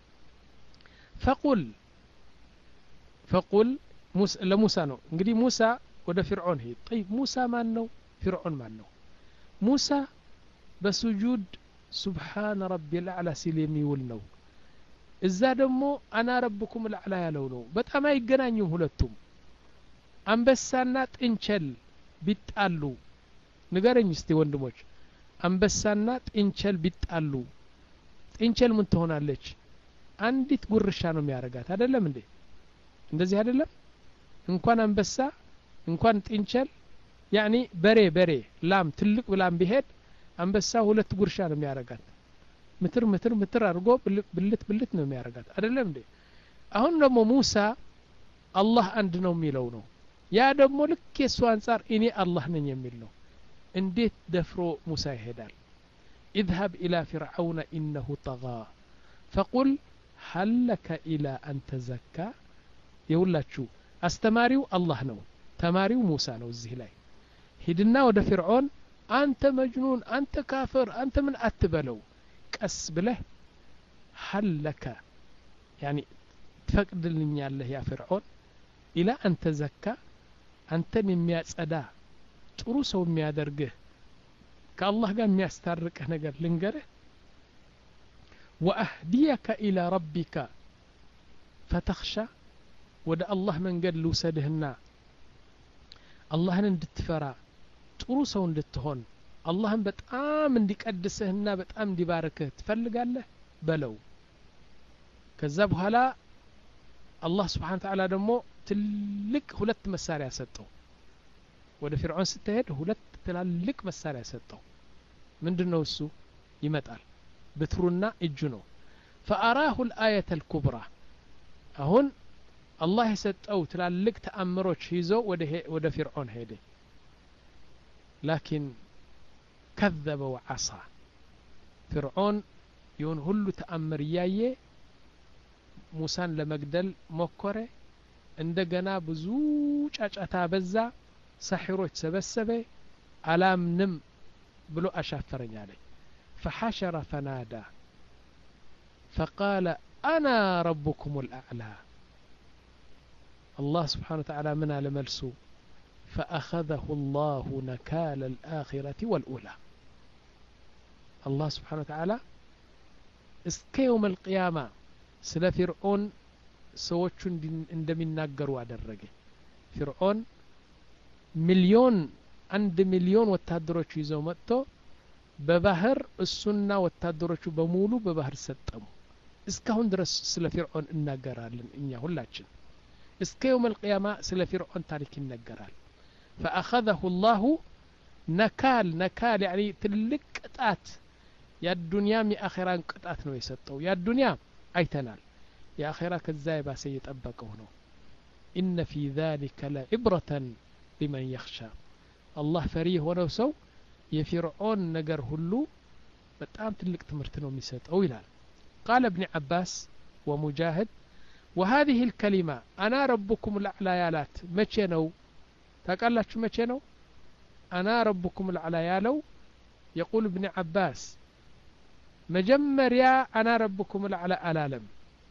S1: فقل فقل موسى لموسى نو انقدي موسى ودا فرعون هي طيب موسى ما نو فرعون ما نو موسى بسجود سبحان ربي الأعلى سليمي ولنو إذا دمو أنا ربكم الأعلى يالو نو بتأما يقنانيو هلتم أنبسانا تنشل بيتقالو نقارن يستي وندموش أنبسانا تنشل بيتقالو تنشل من تهونالج አንዲት ጉርሻ ነው የሚያረጋት አይደለም እንዴ እንደዚህ አይደለም እንኳን አንበሳ እንኳን ጥንቸል ያኒ በሬ በሬ ላም ትልቅ ላም ቢሄድ አንበሳ ሁለት ጉርሻ ነው የሚያረጋት ምትር ምትር ምትር አድርጎ ብልት ብልት ነው የሚያረጋት አይደለም እንዴ አሁን ደግሞ ሙሳ አላህ አንድ ነው የሚለው ነው ያ ደግሞ ልክ የሱ አንፃር እኔ አላህ ነኝ የሚል ነው እንዴት ደፍሮ ሙሳ ይሄዳል اذهب الى فرعون انه طغى فقل هل لك الى ان تزكى يقوللاችሁ አስተማሪው አላህ ነው ተማሪው ሙሳ ነው እዚህ ላይ ሂድና ወደ ፍርዖን አንተ መጅኑን አንተ ካፍር አንተ ምን አትበለው ቀስ ብለህ هل لك يعني ትፈቅድልኛለህ ያ ፍርዖን الى ان تزكى አንተን የሚያጸዳ ጥሩ ሰው የሚያደርግህ ከአላህ ጋር የሚያስታርቅህ ነገር ልንገርህ واهديك الى ربك فتخشى ወደ አላህ መንገድ ልውሰድህና አላህን እንድትፈራ ጥሩ ሰው እንድትሆን አላህን በጣም እንዲቀድስህና በጣም እንዲባርክህ ትፈልጋለህ በለው ከዛ በኋላ አላህ Subhanahu Ta'ala ደግሞ ትልቅ ሁለት መሳሪያ ሰጠው ወደ ፍርዖን ስትሄድ ሁለት ትላልቅ መሳሪያ ሰጠው ምንድነው እሱ ይመጣል በትሩና እጁ ነው فأراه الآية الكبرى አሁን አላህ የሰጠው ትላልቅ ተአምሮች ይዞ ወደ ወደ ፍርዖን ሄደ لكن كذب وعصى فرعون يون ሁሉ ተአምር ያየ ሙሳን ለመግደል ሞከረ እንደገና ብዙ ጫጫታ በዛ ሳሒሮች ሰበሰበ አላምንም ብሎ አሻፈረኝ አለ فحشر فنادى فقال أنا ربكم الأعلى الله سبحانه وتعالى من على ملسو فأخذه الله نكال الآخرة والأولى الله سبحانه وتعالى እስከ يوم القيامة ስለ ፍርዖን ሰዎቹ እንደሚናገሩ አደረገ ፍርዖን ሚሊዮን አንድ ሚሊዮን ወታደሮች ይዘው መጥቶ በባህር እሱና ወታደሮቹ በሙሉ በባህር ሰጠሙ እስካሁን ድረስ ስለ ፍርዖን እናገራለን እኛ ሁላችን እስከ يوم القيامة ስለ ፍርዖን ታሪክ ይነገራል فأخذه الله نكال نكال يعني ትልቅ ቅጣት የዱንያም የአኺራን ቅጣት ነው የሰጠው የዱንያ አይተናል የአኺራ ከዛ የባሰ የጠበቀው ነው إن في ذلك لعبرة لمن يخشى الله ፈሪ ሆነው ሰው የፍርዖን ነገር ሁሉ በጣም ትልቅ ትምህርት ነው የሚሰጠው ይላል قال ابن عباس ومجاهد وهذه الكلمة أنا ربكم الأعلى يالات متى ነው ታውቃላችሁ መቼ ነው أنا ربكم الأعلى ያለው يقول ابن عباس መጀመሪያ أنا ربكم الأعلى አላለም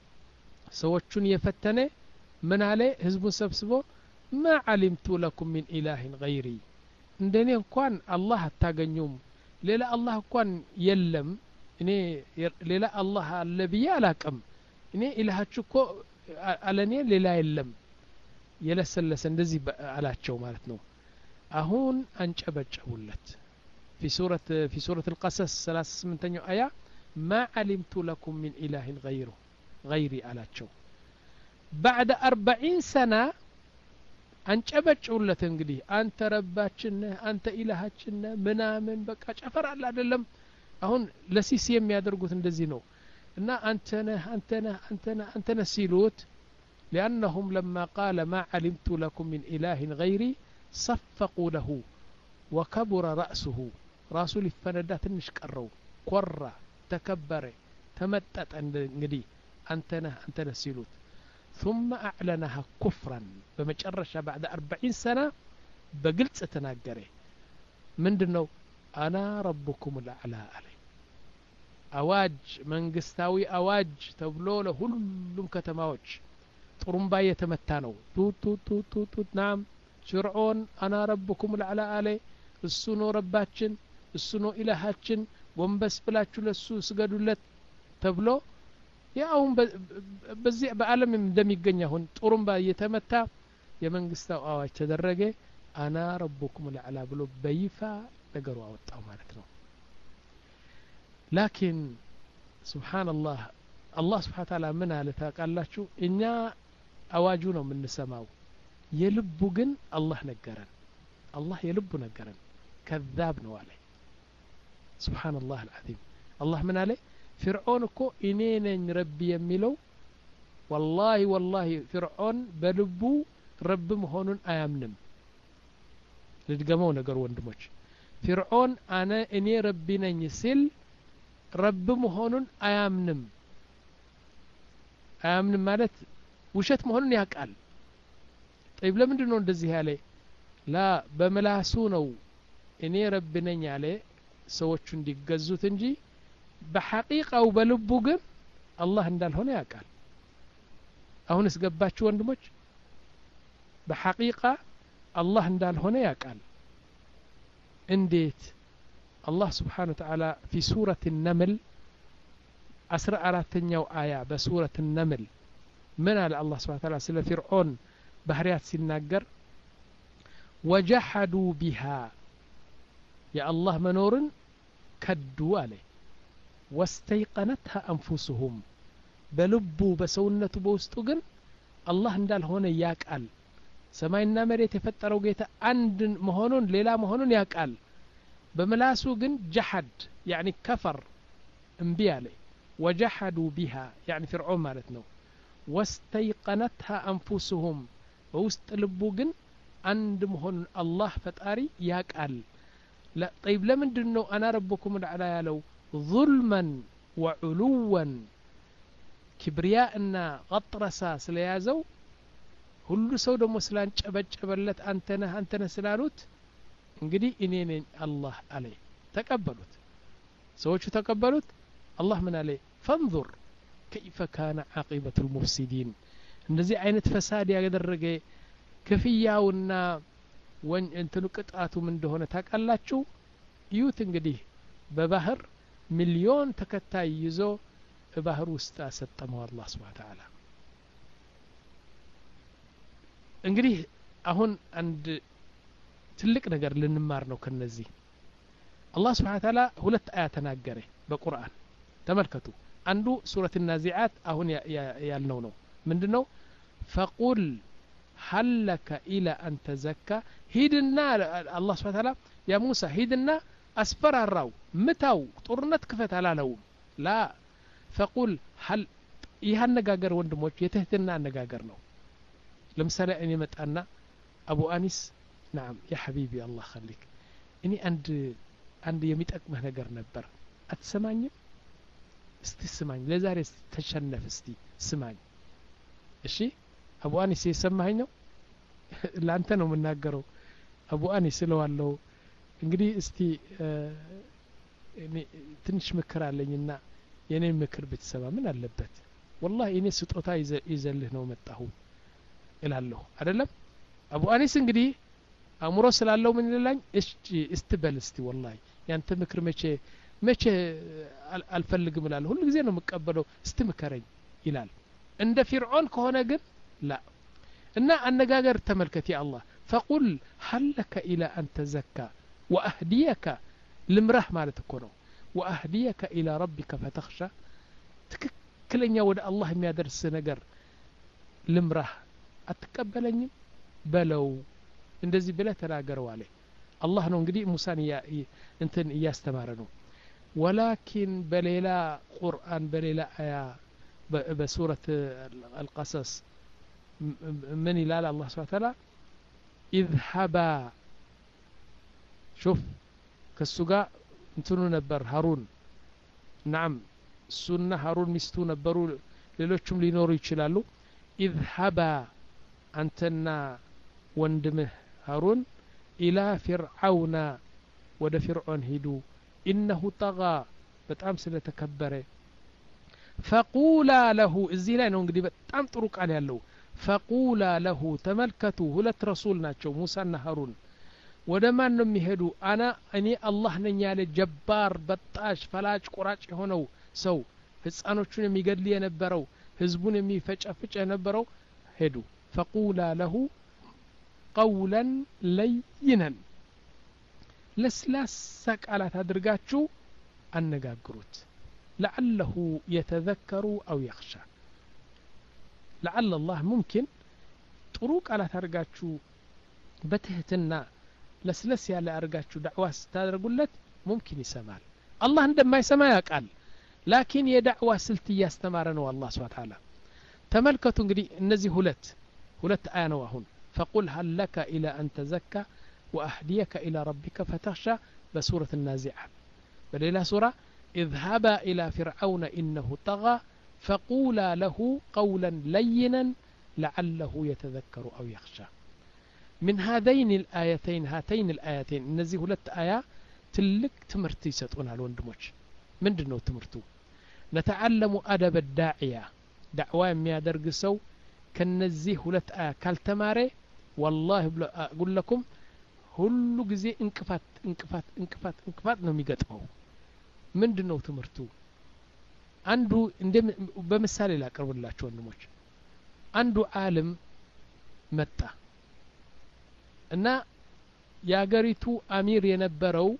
S1: ሰዎቹን የፈተነ ምን አለ ህዝቡን ሰብስቦ ما علمت لكم من إله غيري እንደኔ እንኳን አላህ አታገኙም ሌላ አላህ እንኳን የለም እኔ ሌላ አላህ አለ ብዬ አላቅም እኔ ኢላሃችሁ እኮ አለኔ ሌላ የለም የለሰለሰ እንደዚህ አላቸው ማለት ነው አሁን አንጨበጨቡለት في سورة في سورة القصص ثلاثة وثمانين آية ما علمت لكم من إله غيره غيري አላቸው بعد أربعين سنة አንጨበጨቡለት እንግዲህ አንተ ረባችን ነህ አንተ ኢላሃችን ነህ ምናምን በቃ ጨፈር አለ አይደለም አሁን ለሲሲ የሚያደርጉት እንደዚህ ነው እና አንተ ነህ አንተ ነህ አንተ ነህ አንተ ነህ ሲሉት لأنهم لما قال ما علمت لكم من إله غيري صفقوا له وكبر رأسه رسول الفندا تنش ቀረው ኮራ ተከበረ ተመጠጠ እንግዲህ አንተ ነህ አንተ ነህ ሲሉት ثم أعلنها كفرا بمجرشة بعد أربعين سنة بقلت تناقره من دنو أنا ربكم الأعلى علي أواج من قستاوي أواج تبلو لهلم كتماوج طرمبا يتمتانو توت توت توت توت توت نعم شرعون أنا ربكم الأعلى علي السنو رباتشن السنو إلهاتشن ومبس بلاتشو لسو سقدولت تبلو ያውን በዚህ በአለም እንደሚገኝ አሁን ጦሩምባ እየተመታ የመንግስታው አዋጅ ተደረገ አና ረቡኩም ለዓላ ብሎ በይፋ ነገሩ አወጣው ማለት ነው ላኪን ሱብሃንአላህ አላህ ሱብሃነሁ ወተዓላ ምን አለ ታውቃላችሁ እኛ አዋጁ ነው የምንሰማው የልቡ ግን አላህ ነገረን አላህ የልቡ ነገረን ከዛብ ነው አለ ሱብሃንአላህ አልዓዚም አላህ ምን አለ ፍርዖን እኮ እኔ ነኝ ረቢ የሚለው ወላሂ ወላሂ ፍርዖን በልቡ ረብ መሆኑን አያምንም ልድገመው ነገር ወንድሞች ፍርዖን አነ እኔ ረቢ ነኝ ሲል ረብ መሆኑን አያምንም አያምንም ማለት ውሸት መሆኑን ያውቃል طيب ለምንድን ነው እንደዚህ ያለ ላ በመላሱ ነው እኔ ረብ ነኝ ያለ ሰዎቹ እንዲገዙት እንጂ በሐቂቃው በልቡ ግን አላህ እንዳልሆነ ያውቃል አሁንስ ገባችሁ ወንድሞች በሐቂቃ አላህ እንዳልሆነ ያውቃል እንዴት አላህ Subhanahu Wa Ta'ala في سورة النمل አስራ አራተኛው አያ በሱረት النمل ምን አለ አላህ Subhanahu Wa Ta'ala ስለ ፍርዖን ባህሪያት ሲናገር وجحدوا بها يا الله منورن كدوا عليه واستيقنتها أنفسهم بلبوا بسونة بوستو جن الله اندال هون ياكال سماينا مريت يفتروا جيتا عند مهونون ليلا مهونون ياكال بملاسو جن جحد يعني كفر انبيالي وجحدوا بها يعني فرعون مالتنا واستيقنتها أنفسهم ووستلبوا جن عند مهون الله فتاري ياكال لا طيب لمن دنو أنا ربكم الأعلى يالو ظلما وعلوا كبرياءنا غطرسا سليازو ሁሉ ሰው ደግሞ ስላንጨበጨበለት አንተነ አንተነ ስላሉት እንግዲህ እኔ ነኝ አላህ አለ ተቀበሉት ሰዎቹ ተቀበሉት አላህ ምን አለ فانظر كيف كان عاقبة المفسدين እንደዚህ አይነት ፈሳድ ያደረገ ክፍያውና ወን እንትኑ ቅጣቱ ምን እንደሆነ ታውቃላችሁ ይዩት እንግዲህ በባህር ሚሊዮን ተከታይ ይዞ በባህር ውስጥ አሰጠመው አላህ Subhanahu Wa Ta'ala እንግዲህ አሁን አንድ ትልቅ ነገር ልንማር ነው ከነዚህ አላህ Subhanahu Wa Ta'ala ሁለት አያ ተናገረ በቁርአን ተመልከቱ አንዱ ሱረት النازعات አሁን ያልነው ነው ምንድነው فقل هل لك الى ان تزكى ሂድና አላህ Subhanahu Wa Ta'ala ያ ሙሳ ሂድና አስፈራራው ምታው ጦርነት ክፈት አላለው ላ فقل هل ይህ አነጋገር ወንድሞች የትህትና አነጋገር ነው ለምሳሌ እኔ መጣና አቡ አኒስ نعم يا حبيبي الله خليك እኔ አንድ አንድ የሚጠቅመህ ነገር ነበር አትሰማኝም እስቲ ስማኝ ለዛሬ ተሸነፍ እስቲ ስማኝ እሺ አቡ አኒስ የሰማኸኝ ነው ላንተ ነው የምናገረው አቡ አኒስ ስለዋለው እንግዲህ እስቲ እኔ ትንሽ ምክር አለኝና የኔ ምክር ብትሰማ ምን አለበት والله እኔ ስጦታ ይዘልህ ነው መጣሁ እላለሁ አይደለም አቡ አኒስ እንግዲህ አምሮ ስላለው ምን ይላል እሺ እስትበል እስቲ والله ያንተ ምክር መቼ መቼ አልፈልግም እላለሁ ሁሉ ጊዜ ነው መቀበለው እስቲ ምከረኝ ይላል እንደ ፍርዖን ከሆነ ግን لا እና አነጋገር ተመልከት ያ አላህ فقل هل لك الى ان تزكى واهديك لمرح ማለት እኮ ነው واهديك الى ربك فتخشى ትክክለኛ ወደ አላህ የሚያደርስ ነገር ልምራህ አትቀበለኝም በለው እንደዚህ ብለ ተናገረው አለ አላህ ነው እንግዲህ ሙሳን እንትን እያስተማረ ነው ولكن በሌላ ቁርአን በሌላ አያ በሱረት القصص من ይላል አላህ Subhanahu Wa Ta'ala اذهبا شوف ከሱ ጋር እንትኑ ነበር ሃሩን نعم ሱና ሃሩን ሚስቱ ነበሩ ሌሎችም ሊኖሩ ይችላሉ اذهبا አንተና ወንድምህ ሃሩን الى فرعون ወደ ፍርዖን ሂዱ انه طغى በጣም ስለተከበረ فقولا له እዚህ ላይ ነው እንግዲህ በጣም ጥሩ ቃል ያለው فقولا له ተመልከቱ ሁለት ረሱል ናቸው ሙሳና ሃሩን ወደ ማን ነው የሚሄዱ አና እኔ አላህ ነኝ ያለ ጀባር በጣሽ ፈላጭ ቁራጭ የሆነው ሰው ህፃኖቹን የሚገድል የነበረው ህዝቡን የሚፈጨፍጭ የነበረው ሄዱ فقولا له قولا لينا ለስላሳ ቃላት አድርጋችሁ አነጋግሩት لعله يتذكر أو يخشى لعل الله ممكن ጥሩ ቃላት አድርጋችሁ በትህትና ለስለስ ያለ አድርጋችሁ ዳዕዋ ስታደርጉለት ሙምኪን ይሰማል አላህ እንደማይሰማ ያውቃል ላኪን የዳዕዋ ስልት እያስተማረ ነው አላህ Subhanahu Ta'ala ተመልከቱ እንግዲህ እነዚህ ሁለት ሁለት አያ ነው አሁን فقل هل لك إلى أن تزكى وأهديك إلى ربك فتخشى بسورة النازعات بليلة سورة اذهبا إلى فرعون إنه طغى فقولا له قولا لينا لعله يتذكر أو يخشى من هذين الآيتين هاتين الآيتين እነዚህ ሁለት አያ ትልቅ ትምህርት ይሰጡናል ወንድሞች ምንድነው ትምህርቱ نتعلم أدب الداعية دعوة የሚያደርግ ሰው ከነዚህ ሁለት አያ ካልተማረ والله أقول لكم ሁሉ ጊዜ እንቅፋት እንቅፋት እንቅፋት እንቅፋት ነው የሚገጥመው ምንድነው ትምህርቱ አንዱ እንደ በምሳሌ ላቀርብላችሁ ወንድሞች አንዱ ዓለም መጣ እና ያገሪቱ አሚር የነበረው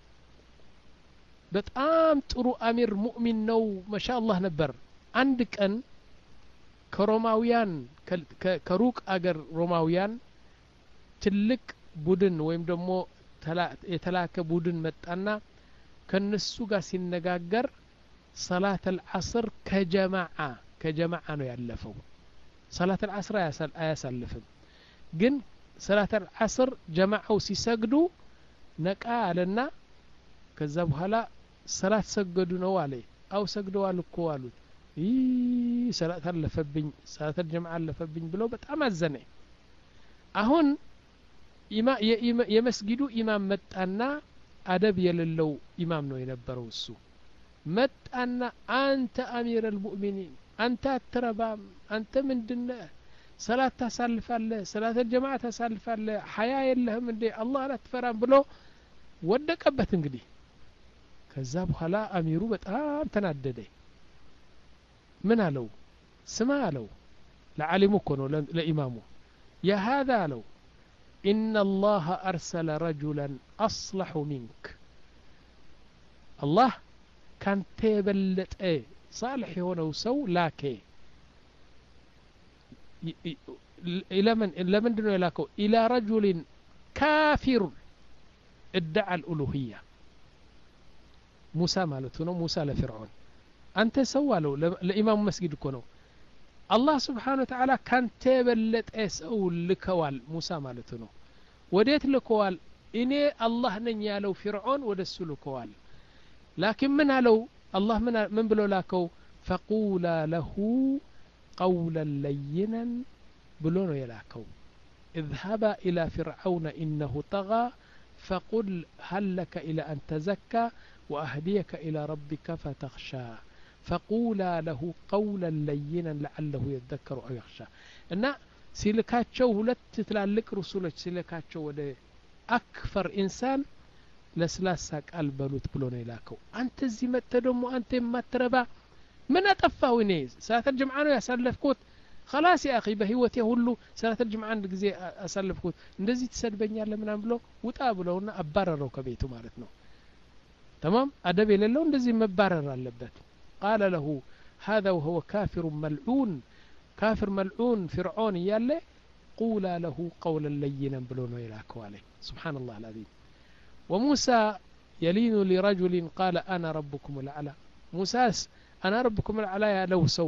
S1: በጣም ጥሩ አሚር ሙእሚን ነው ማሻአላህ ነበር አንድ ቀን ከሮማውያን ከሩቅ አገር ሮማውያን ትልቅ ቡድን ወይም ደግሞ የተላከ ቡድን መጣና ከነሱ ጋር ሲነጋገር ሰላት العصر ከጀማዓ ከጀማዓ ነው ያለፈው ሰላት العصر አያሳልፍም ግን ሰላት العصر ጀማዓው ሲሰግዱ ነቃ አለና ከዛ በኋላ ሰላት ሰገዱ ነው አለ አው ሰግደዋል እኮ አሉት ኢ ሰላት አለፈብኝ ሰላት الجماعه አለፈብኝ ብሎ በጣም አዘነ አሁን ኢማ የመስጊዱ ኢማም መጣና አደብ የሌለው ኢማም ነው የነበረው እሱ መጣና አንተ አሚር المؤمنين አንተ አትረባም አንተ ምንድነህ ሰላት ታሳልፋለህ ሰላት الجماعه ታሳልፋለህ ሐያ የለህም እንዴ አላህ አትፈራም ብሎ ወደቀበት እንግዲህ ከዛ በኋላ አሚሩ በጣም ተናደደ ምን አለው ስማ አለው ለዓሊሙ እኮ ነው ለኢማሙ يا هذا አለው إن الله أرسل رجلا أصلح منك الله كان تبلت ايه صالح يهونه سو لاكي إلى من إلى من دنو يلاكو إلى رجل كافر ادعى الألوهية موسى مالتونه موسى لفرعون أنت سوى له لإمام مسجد كونه الله سبحانه وتعالى كان تبلت ايه سو لكوال موسى مالتونه وديت لكوال إني الله ننيا لو فرعون ودسو لكوال لكن من لو الله من من بلو لاكو فقولا له قولا لينا بلون يلاكو اذهبا إلى فرعون إنه طغى فقل هل لك إلى أن تزكى وأهديك إلى ربك فتخشى فقولا له قولا لينا لعله يذكر أو يخشى إن سيلكاتشو ሁለት ትላልቅ رسولች ሲልካቸው ወደ አክፈር ኢንሳን ለስላሳ ቃል በሉት ብሎ ነው የላከው አንተ እዚህ መጥተህ ደግሞ አንተ የማትረባ ምን አጠፋው እኔ ሰላት الجمعة ነው ያሳለፍኩት خلاص يا اخي በህይወቴ ሁሉ ሰላት الجمعة አንድ ጊዜ አሳለፍኩት እንደዚህ ትሰድበኛለህ ምናምን ብሎ ውጣ ብለውና አባረረው ከቤቱ ማለት ነው تمام አደብ የሌለው እንደዚህ መባረር አለበት قال له هذا وهو كافر ملعون كافر ملعون فرعون ياله قولا له قولا لينا بلو ነው የላከው عليه سبحان الله العظيم وموسى يلين لرجل قال أنا ربكم الأعلى موسى أنا ربكم الأعلى يا لو سو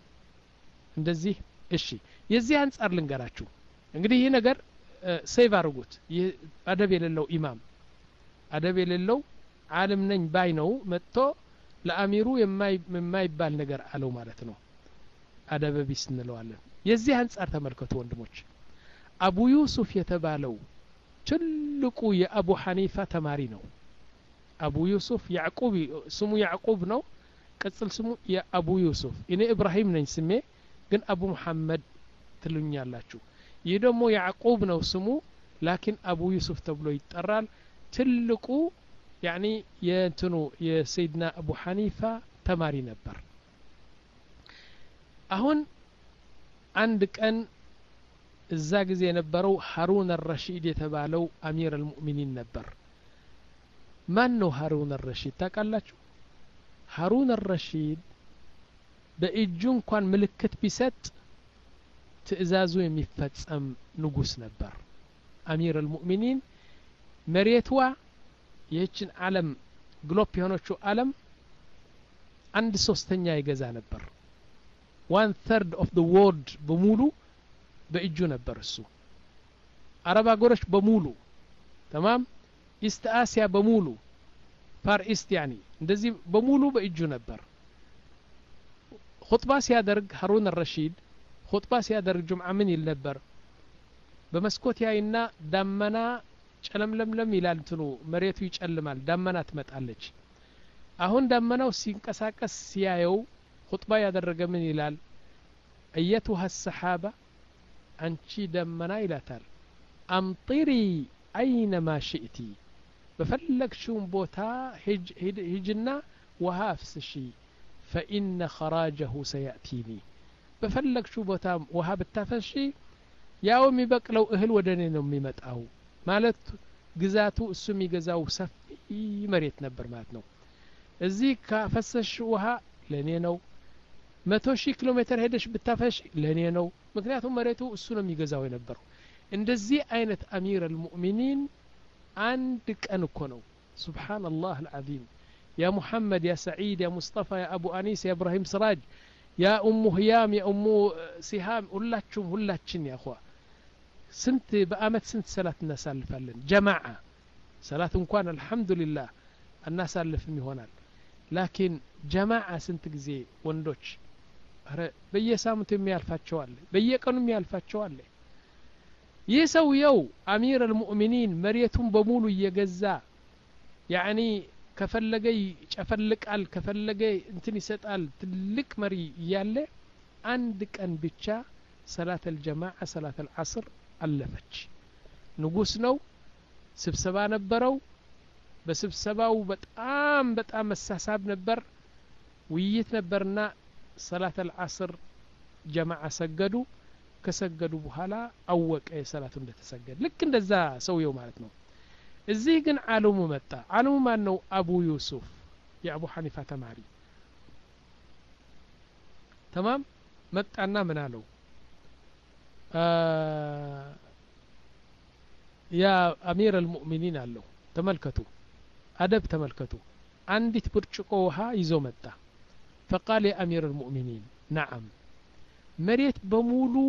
S1: እንደዚህ እሺ የዚህ አንፃር ልንገራችሁ እንግዲህ ይሄ ነገር ሴቭ አድርጉት አደብ የሌለው ኢማም አደብ የሌለው ዓለም ነኝ ባይ ነው መጥቶ ለአሚሩ የማይባል ነገር አለው ማለት ነው አደብ ቢስ እንለዋለን የዚህ አንፃር ተመልከቱ ወንድሞች አቡ ዩሱፍ የተባለው ትልቁ የአቡ ሐኒፋ ተማሪ ነው አቡ ዩሱፍ ያዕቁብ ስሙ ያዕቁብ ነው ቅጽል ስሙ የአቡ ዩሱፍ እኔ ኢብራሂም ነኝ ስሜ ግን አቡ መሐመድ ትሉኛላችሁ ይህ ደግሞ ያዕቁብ ነው ስሙ ላኪን አቡ ዩሱፍ ተብሎ ይጠራል ትልቁ ያኒ የእንትኑ የሰይድና አቡ ሐኒፋ ተማሪ ነበር አሁን አንድ ቀን እዛ ጊዜ የነበረው ሃሩን الرشيد የተባለው አሚር المؤمنين ነበር ማን ነው ሃሩን الرشيد ታውቃላችሁ ሃሩን الرشيد በእጁ እንኳን ምልክት ቢሰጥ ትእዛዙ የሚፈጸም ንጉስ ነበር አሚር አልሙእሚኒን መሬትዋ ይህችን ዓለም ግሎብ የሆነችው ዓለም አንድ ሶስተኛ ይገዛ ነበር one third of the world በሙሉ በእጁ ነበር እሱ አረብ አገሮች በሙሉ تمام ኢስት አሲያ በሙሉ ፋር ኢስት ያኒ እንደዚህ በሙሉ በእጁ ነበር ኹጥባ ሲያደርግ ሃሩን አልረሺድ ኹጥባ ሲያደርግ ጁምዓ ምን ይል ነበር በመስኮት ያይና ዳመና ጨለምለምለም ይላል እንትኑ መሬቱ ይጨልማል ዳመና ትመጣለች አሁን ዳመናው ሲንቀሳቀስ ሲያየው ኹጥባ ያደረገ ምን ይላል አየቱሃ السحابة አንቺ ዳመና ይላታል አምጢሪ አይነማ ሽእቲ በፈለግሽው ቦታ ሂጅና ውሃ አፍስሺ فإن خراجه سيأتيني በፈለግሽው ቦታ ውሃ ብታፈሺ ያው የሚበቅለው እህል ወደኔ ነው የሚመጣው ማለት ግዛቱ እሱ የሚገዛው ሰፊ መሬት ነበር ማለት ነው እዚህ ካፈሰሽ ውሃ ለኔ ነው መቶ ሺህ ኪሎ ሜትር ሄደሽ ብታፈሽ ለኔ ነው ምክንያቱም መሬቱ እሱ ነው የሚገዛው የነበረው እንደዚህ አይነት አሚር አልሙእሚኒን አንድ ቀን እኮ ነው ሱብሃንአላህ አልዓዚም يا محمد يا سعيد يا مصطفى يا أبو أنيس يا إبراهيم سراج يا أم هيام يا أم سهام ሁላችሁም ሁላችን يا أخوة ስንት በአመት ስንት ሰላት እናሳልፋለን ጀማዓ ሰላት እንኳን አልহামዱሊላህ እናሳልፍም ይሆናል ላኪን ጀማዓ ስንት ጊዜ ወንዶች አረ በየሳምንቱ የሚያልፋቸው አለ በየቀኑ የሚያልፋቸው አለ ይህ ሰውየው አሚር አልሙእሚኒን መሬቱን በሙሉ እየገዛ ያኒ ከፈለገ ይጨፈልቃል ከፈለገ እንትን ይሰጣል ትልቅ መሪ ያለ አንድ ቀን ብቻ ሰላት አልጀማዓ ሰላት አልዓስር አለፈች ንጉስ ነው ስብሰባ ነበረው በስብሰባው በጣም በጣም መሳሳብ ነበር ውይይት ነበርና ሰላት አልዓስር ጀማዓ ሰገዱ ከሰገዱ በኋላ አወቀ የሰላቱ እንደተሰገደ ልክ እንደዛ ሰውየው ማለት ነው እዚህ ግን ዓለሙ መጣ ዓለሙ ማን ነው አቡ ዩሱፍ የአቡ ሐኒፋ ተማሪ تمام መጣና ምን አለው ያ አሚር አልሙእሚኒን አለው ተመልከቱ አደብ ተመልከቱ አንዲት ብርጭቆ ውሃ ይዞ መጣ فقال يا أمير المؤمنين نعم مريت بمولو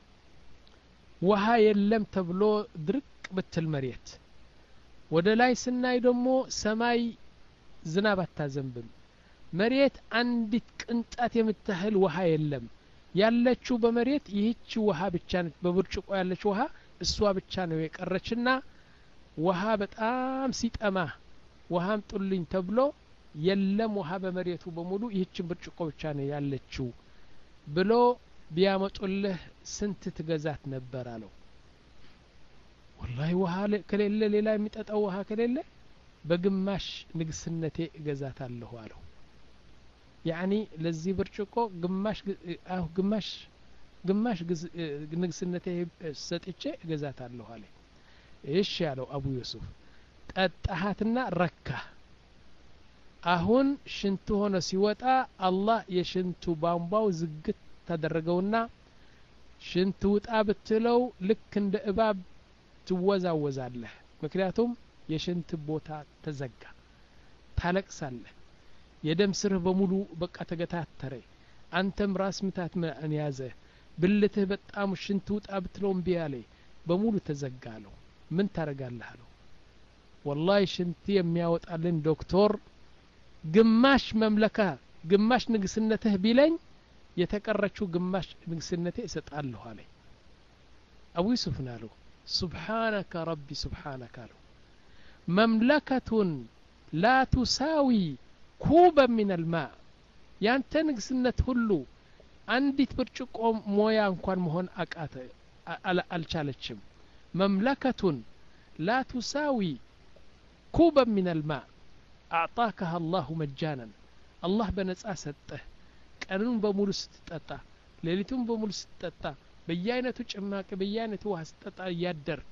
S1: ውሃ የለም ተብሎ ድርቅ በትል መሬት ወደ ላይ ስናይ ደግሞ ሰማይ ዝናብ አታዘንብም መሬት አንዲት ቅንጣት የምትህል ውሃ የለም ያለችው በመሬት ይህች ውሃ ብቻ ነች በብርጭቆ ያለች ውሃ እሷ ብቻ ነው የቀረችና ውሃ በጣም ሲጠማ ውሃም ጥልኝ ተብሎ የለም ውሃ በመሬቱ በሙሉ ይህችን ብርጭቆ ብቻ ነው ያለችው ብሎ ቢያመጡልህ ስንት ትገዛት ነበር አለው والله ውሃ ከሌለ ሌላ የሚጠጣው ውሃ ከሌለ በግማሽ ንግስነቴ እገዛታለሁ አለው يعني ለዚህ ብርጭቆ ግማሽ አው ግማሽ ግማሽ ንግስነቴ ሰጥቼ እገዛታለሁ አለ እሺ ያለው አቡ ዩሱፍ ጠጣሃትና ረካ አሁን ሽንቱ ሆነ ሲወጣ አላህ የሽንቱ ባምባው ዝግት ተደረገውና ሽንቱ ውጣ ብትለው ልክ እንደ እባብ ትወዛወዛለህ ምክንያቱም የሽንት ቦታ ተዘጋ ታለቅሳለህ የደም ስርህ በሙሉ በቃ ተገታተረ አንተም ራስ ምታት ምን ያዘ ብልትህ በጣም ሽንት ውጣ ብትለው እምቢ አለ በሙሉ ተዘጋለው ምን ታረጋለህ አለው والله ሽንት የሚያወጣልን ዶክተር ግማሽ መምለካ ግማሽ ንግስነትህ ቢለኝ የተቀረችው ግማሽ ንግስነቴ እሰጣለሁ አለ አቡ ዩሱፍ ናለው سبحانك ربي سبحانك አለው مملكة لا تساوي كوبا من الماء ያንተ ንግስነት ሁሉ አንዲት ብርጭቆ ሞያ እንኳን መሆን አቃተ አልቻለችም مملكة لا تساوي كوبا من الماء أعطاكها الله مجانا الله بنص ሰጠህ ቀኑን በሙሉ ስትጠጣ ሌሊቱን በሙሉ ስትጠጣ በየአይነቱ ጭማቂ በየአይነቱ ውሃ ስትጠጣ ያደርክ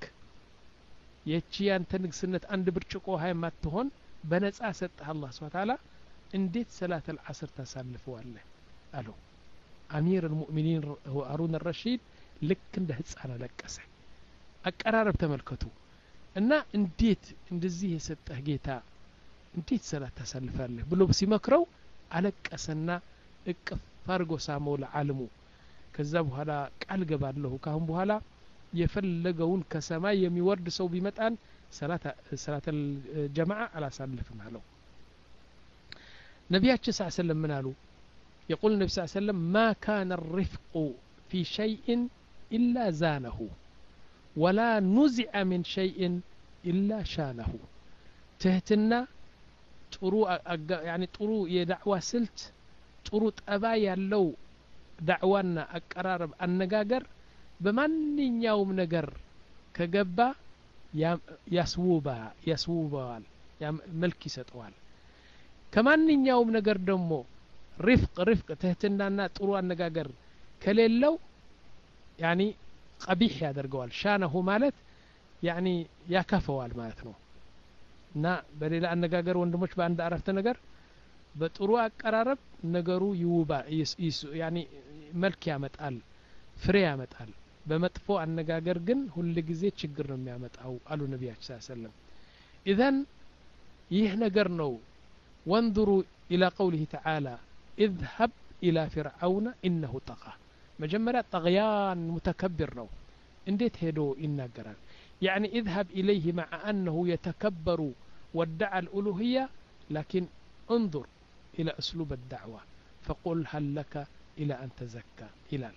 S1: የቺ ያንተ ንግስነት አንድ ብርጭቆ ውሃ የማትሆን በነጻ ሰጠህ አላህ Subhanahu Wa Ta'ala እንዴት ሰላት አልዓስር ተሳልፈዋለህ አለው አሚር المؤمنين هو هارون الرشيد ልክ እንደ ህፃን አለቀሰ አቀራረብ ተመልከቱ እና እንዴት እንደዚህ የሰጠህ ጌታ እንዴት ሰላት ታሳልፋለህ ብሎ ሲመክረው አለቀሰና እቅፍ አድርጎ ሳመው ለዓለሙ ከዛ በኋላ ቃል ገባለሁ ካሁን በኋላ የፈለገውን ከሰማይ የሚወርድ ሰው ቢመጣን ሰላት ሰላት الجماعه አላሳልፍም አለው ነብያችን ሰለላሁ ዐለይሂ ወሰለም ምን አሉ يقول النبي صلى الله عليه وسلم ما كان الرفق في شيء إلا زانه ولا نزع من شيء إلا شانه تهتنا ጥሩ يعني ጥሩ የዳዕዋ ስልት ጥሩ ጠባይ ያለው ዳዕዋና አቀራረብ አነጋገር በማንኛውም ነገር ከገባ ያስውባ ያስውባዋል መልክ ይሰጠዋል ከማንኛውም ነገር ደግሞ رفق رفق ትህትናና ጥሩ አነጋገር ከሌለው يعني قبيح ያደርገዋል ሻነሁ ማለት يعني ያከፈዋል ማለት ነው እና በሌላ አነጋገር ወንድሞች በአንድ አረፍተ ነገር በጥሩ አቀራረብ ነገሩ ይውባ يعني መልክ ያመጣል ፍሬ ያመጣል በመጥፎ አነጋገር ግን ሁሉ ጊዜ ችግር ነው የሚያመጣው አሉ ነብያችን ሰለላሁ ዐለይሂ ወሰለም اذن ይህ ነገር ነው وانظروا الى قوله تعالى اذهب الى فرعون انه طغى مجمرة طغيان متكبر ነው እንዴት ሄዶ ይናገራል يعني اذهب اليه مع انه يتكبر وادعى الالوهيه لكن انظر الى اسلوب الدعوه فقل هل لك الى ان تزكى الى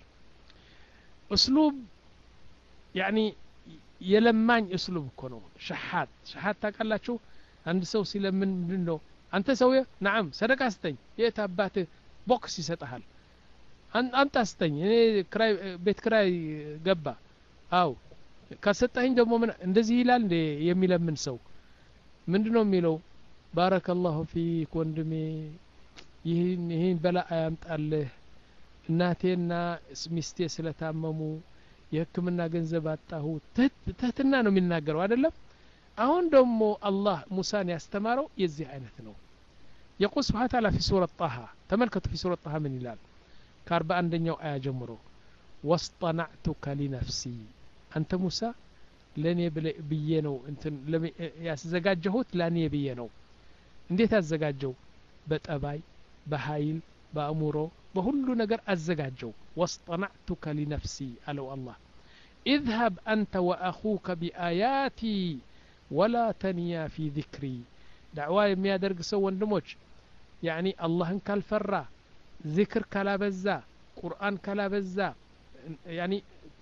S1: اسلوب يعني يلماني اسلوب كنو شحات شحات ታውቃላችሁ አንድ ሰው ሲለምን ምንድነው አንተ ሰውዬ نعم صدقه አስተኝ የታባተ ቦክስ ይሰጣል አንተ አስተኝ እኔ ክራይ ቤት ክራይ ገባ አው ካሰጠኝ ደግሞ ምን እንደዚህ ይላል እንደ የሚለምን ሰው ምንድነው የሚለው ባረከላሁ ፊክ ወንድሜ ይህን ይህን በላ አያምጣልህ እናቴና ሚስቴ ስለታመሙ የህክምና ገንዘብ አጣሁ ተትና ነው የሚናገረው አይደለም አሁን ደግሞ አላህ ሙሳን ያስተማረው የዚህ አይነት ነው يقول سبحانه وتعالى في سورة طه تملكت في سورة طه من الهلال كاربا عندنا آية جمرو واصطنعتك لنفسي أنت موسى لن يبينو أنت لم يزجاجهوت لن يبينو እንዴት አዘጋጀው በጠባይ በኃይል በአእምሮ በሁሉ ነገር አዘጋጀው واصطنعتك لنفسي አለው አላህ اذهب أنت وأخوك بآياتي ولا تنيا في ذكري دعوة የሚያደርግ ሰው ወንድሞች يعني አላህን ካልፈራ ذكر ካላበዛ ቁርአን ካላበዛ يعني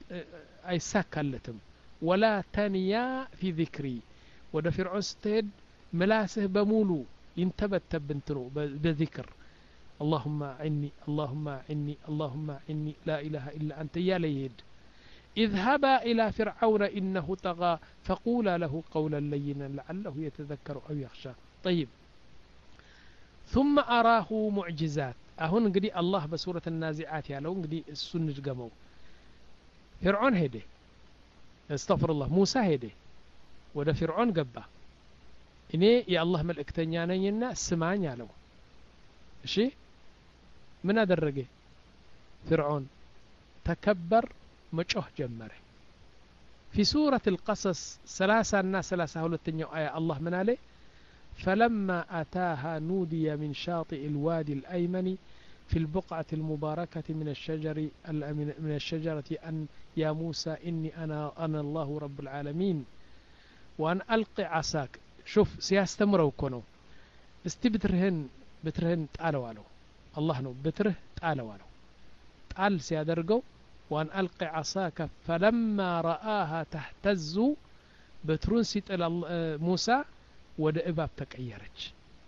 S1: አይሳካለትም ولا تنيا في ذكري ወደ ፍርዖን ስትሄድ ملاسه بمولو ينتبتب بنتنو بذكر اللهم عني اللهم عني اللهم عني لا إله إلا أنت يا ليد اذهبا إلى فرعون إنه طغى فقولا له قولا لينا لعله يتذكر أو يخشى طيب ثم أراه معجزات أهون قدي الله بسورة النازعات يالون قدي السنة قمو فرعون هيدي استغفر الله موسى هيدي وده فرعون قبه እኔ የአላህ መልእክተኛ ነኝና ስማኝ አለው እሺ ምን አደረገ فرعون ተከበር መጮህ ጀመረ في سورة القصص ثلاثة الناس ثلاثة ሁለተኛው آية الله من عليه فلما أتاها نودي من شاطئ الوادي الأيمن في البقعة المباركة من الشجر من الشجرة أن يا موسى إني أنا أنا الله رب العالمين وأن ألقي عصاك شوف سيستمروا كونوا استي بترهن بترهن تعالوا علو الله نو بتره تعالوا علو تعال سيادرقوا وأن ألقي عصاك فلما رآها تهتز بترون سيتل موسى ود إباب تكيرج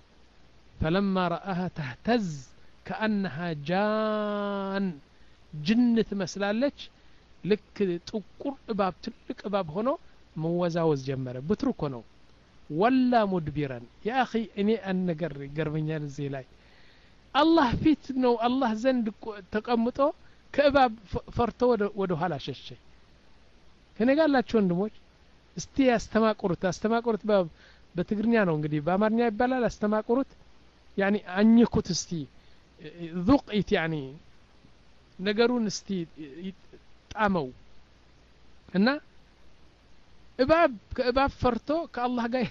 S1: فلما رآها تهتز كأنها جان جنة مسلالج لك تقر إباب تلك إباب هنا موزاوز جمرة بترو كونوا ولا مدبرا يا أخي إني أن قري قربني الزيلاي الله فيتنو الله زند تقمطو كأباب فرتو ودو هلا ششي هنا قال لا تشون دموج استي استماع قرط استماع قرط باب بتقرنيا نو انقدي بامرنيا يبالا استماع قرط يعني أنيكو تستي ذوق إيت يعني نقرون استي ጣመው እና እባብ ከእባብ ፈርቶ ከአላህ ጋር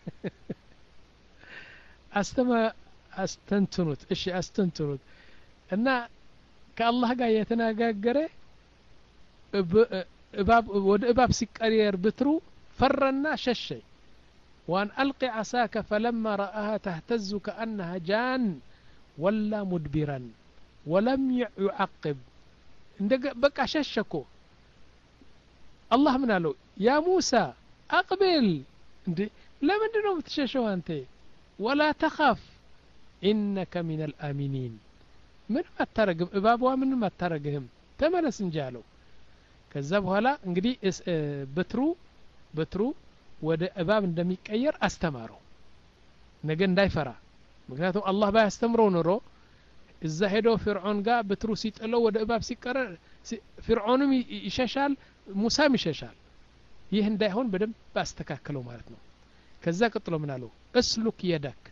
S1: አስተማ አስተንትኑት እሺ አስተንትኑት እና ከአላህ ጋር የተነጋገረ እባብ ወደ እባብ ሲቀየር ብትሩ ፈረና ሸሸ وأن ألقي عصاك فلما رآها تهتز كأنها جان ولا مدبرا ولم يعقب بقى ششكو الله من قالوا يا موسى أقبل لمن دنو بتششوا أنت ولا تخاف إنك من الآمنين من ما ترقم إبابوا من ما ترقهم تمنس نجالو كذب هلا انقدي بترو بترو ወደ እባብ እንደሚቀየር አስተማረው ነገ እንዳይፈራ ምክንያቱም አላህ ባያስተምረው ኖሮ እዛ ሄዶ ፍርዖን ጋር በትሩ ሲጥለው ወደ እባብ ሲቀረር ፍርዖንም ይሸሻል ሙሳም ይሸሻል ይህ እንዳይሆን በደንብ አስተካከለው ማለት ነው ከዛ ቀጥሎ ምን አለው እስሉክ የደክ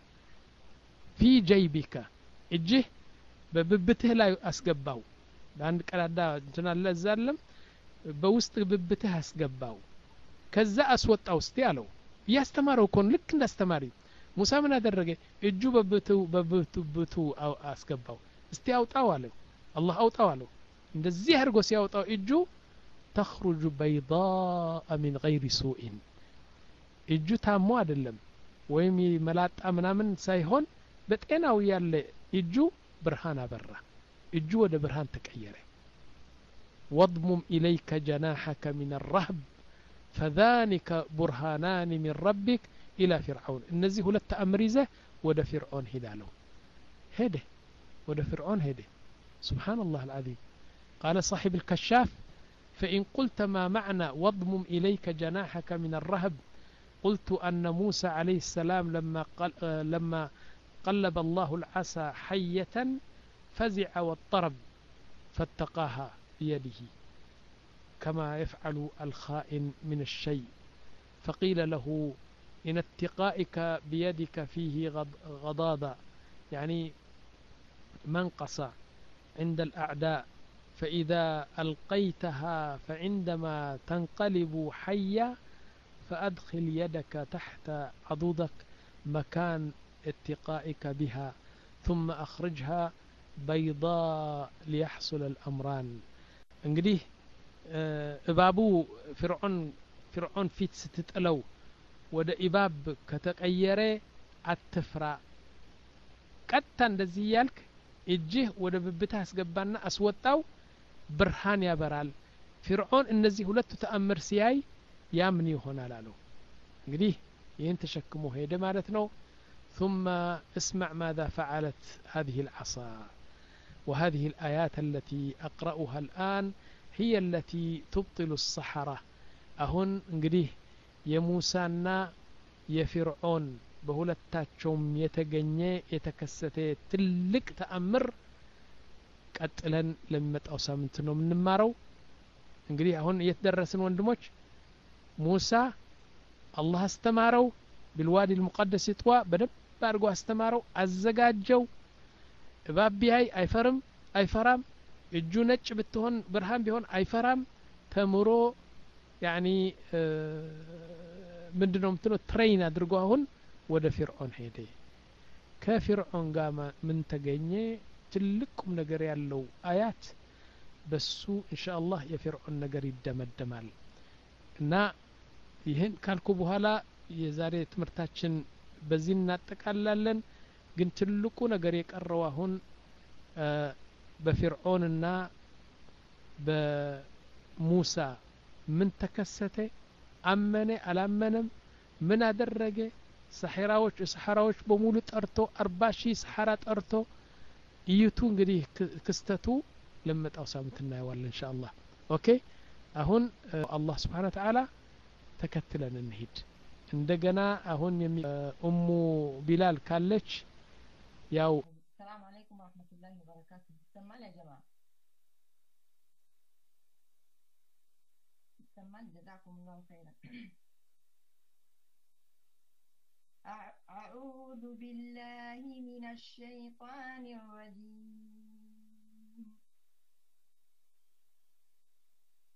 S1: ፊ ጀይቢካ እጅህ በብብትህ ላይ አስገባው በአንድ ቀዳዳ እንትና ለዛለም በውስጥ ብብትህ አስገባው ከዛ አስወጣው እስቲ አለው ያስተማረው ኮን ልክ እንዳስተማሪ ሙሳ ምን አደረገ እጁ በብቱ በብቱ ብቱ አስገባው እስቲ አውጣው አለው አላህ አውጣው አለው እንደዚህ አድርጎ ሲያወጣው እጁ تخرج بيضاء من غير سوء እጁ ታሞ አይደለም ወይም መላጣ ምናምን ሳይሆን በጤናው ያለ እጁ ብርሃን አበራ እጁ ወደ ብርሃን ተቀየረ واضمم إليك جناحك من الرهب فذلك برهانان من ربك إلى فرعون النزي هو التأمريزة ود فرعون هداله هده ود فرعون هده سبحان الله العظيم قال صاحب الكشاف فإن قلت ما معنى واضمم إليك جناحك من الرهب قلت أن موسى عليه السلام لما قل لما قلب الله العصا حية فزع واضطرب فاتقاها بيده كما يفعل الخائن من الشيء فقيل له إن اتقائك بيدك فيه غضاضة يعني منقص عند الأعداء فإذا ألقيتها فعندما تنقلب حية فأدخل يدك تحت عضدك مكان اتقائك بها ثم أخرجها بيضاء ليحصل الأمران انقديه እባቡ ፍርዖን ፍርዖን ፊት ስትጥለው ወደ ኢባብ ከተቀየረ አትፍራ ቀጥታ እንደዚህ ያልክ እጅህ ወደ ብብታ አስገባና አስወጣው ብርሃን ያበራል ፍርዖን እነዚህ ሁለቱ ተአምር ሲያይ ያምን ይሆናል አለው እንግዲህ ይህን ተሸክሞ ሄደ ማለት ነው ثم اسمع ماذا فعلت هذه العصا وهذه الآيات التي أقرأها الآن هي التي تبطل السحرة أهن انقديه يموسانا يفرعون بهولتاتشوم يتغني يتكسته تلك تأمر قتلن لمت أو سامنتنو من مارو انقديه أهن يتدرسن وندموش موسى الله استمارو بالوادي المقدس يتوا بدب بارغو استمارو أزقاجو بابي أي فرم أي فرام እጁ ነጭ ብትሆን ብርሃን ቢሆን አይፈራም ተምሮ ያኒ ምንድነው ምትለው ትሬን አድርጎ አሁን ወደ ፍርዖን ሄደ ከፍርዖን ጋር ምን ተገኘ ትልቁም ነገር ያለው አያት በሱ ኢንሻአላህ የፍርዖን ነገር ይደመደማል እና ይህን ካልኩ በኋላ የዛሬ ትምርታችን በዚህ እናጠቃላለን ግን ትልቁ ነገር የቀረው አሁን በፍርዖንና በሙሳ ምን ተከሰተ አመነ አላመነም ምን አደረገ ሰሐራዎች ሰሐራዎች በሙሉ ጠርቶ አርባ ሺህ ሰሐራ ጠርቶ ይቱ እንግዲህ ክስተቱ ለመጣው ሳምንት እናየዋለን ኢንሻአላህ ኦኬ አሁን አላህ Subhanahu Wa Ta'ala ተከትለን እንሂድ እንደገና አሁን ኡሙ ቢላል ካለች ያው
S9: السلام عليكم ورحمة الله وبركاته سمعنا يا جماعة سمعنا جزاكم الله خيرا أعوذ بالله من الشيطان الرجيم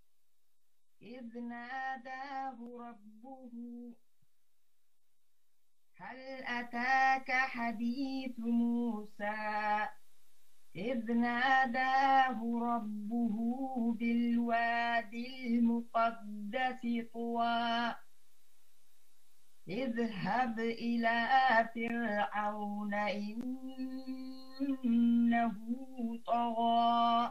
S10: إذ ناداه ربه هل أتاك حديث موسى إذ ناداه ربه بالوادي المقدس طوى اذهب إلى فرعون إنه طغى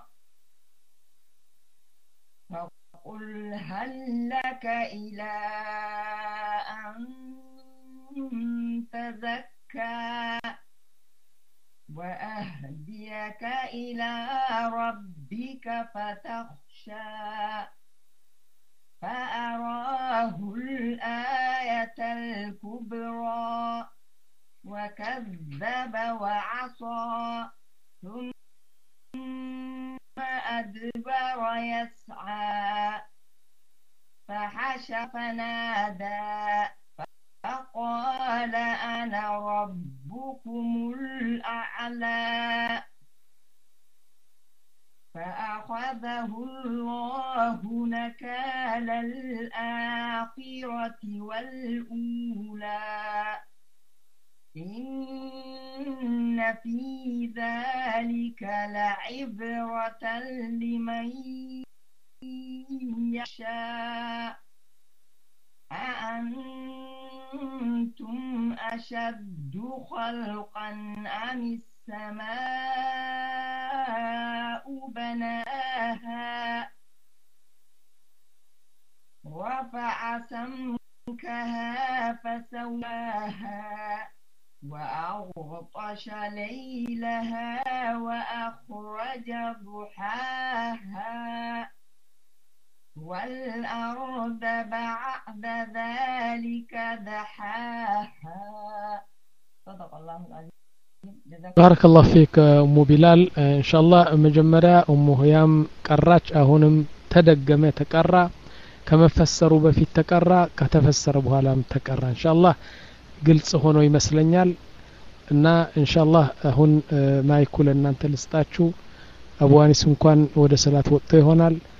S10: فقل هل لك إلى أن تزكى وأهديك إلى ربك فتخشى فأراه الآية الكبرى وكذب وعصى ثم أدبر يسعى فحشر فنادى فقال أنا ربكم الأعلى فأخذه الله نكال الآخرة والأولى إن في ذلك لعبرة لمن يشاء أأنتم أشد خلقا أم السماء بناها رفع سمكها فسواها وأغطش ليلها وأخرج ضحاها والأرض بعد ذلك دحاها صدق الله العظيم.
S1: بارك الله فيك أم بلال. إن شاء الله مجمرة أم هيام قراش أهونم تدقمة تقرأ كما فسروا بفي تقرأ كتفسر بهالام تقرأ إن شاء الله قلت هونو يمسلنيال እና ኢንሻአላህ አሁን ማይኩል እናንተ ልስጣችሁ አቡ አኒስ እንኳን ወደ ሰላት ወጥቶ ይሆናል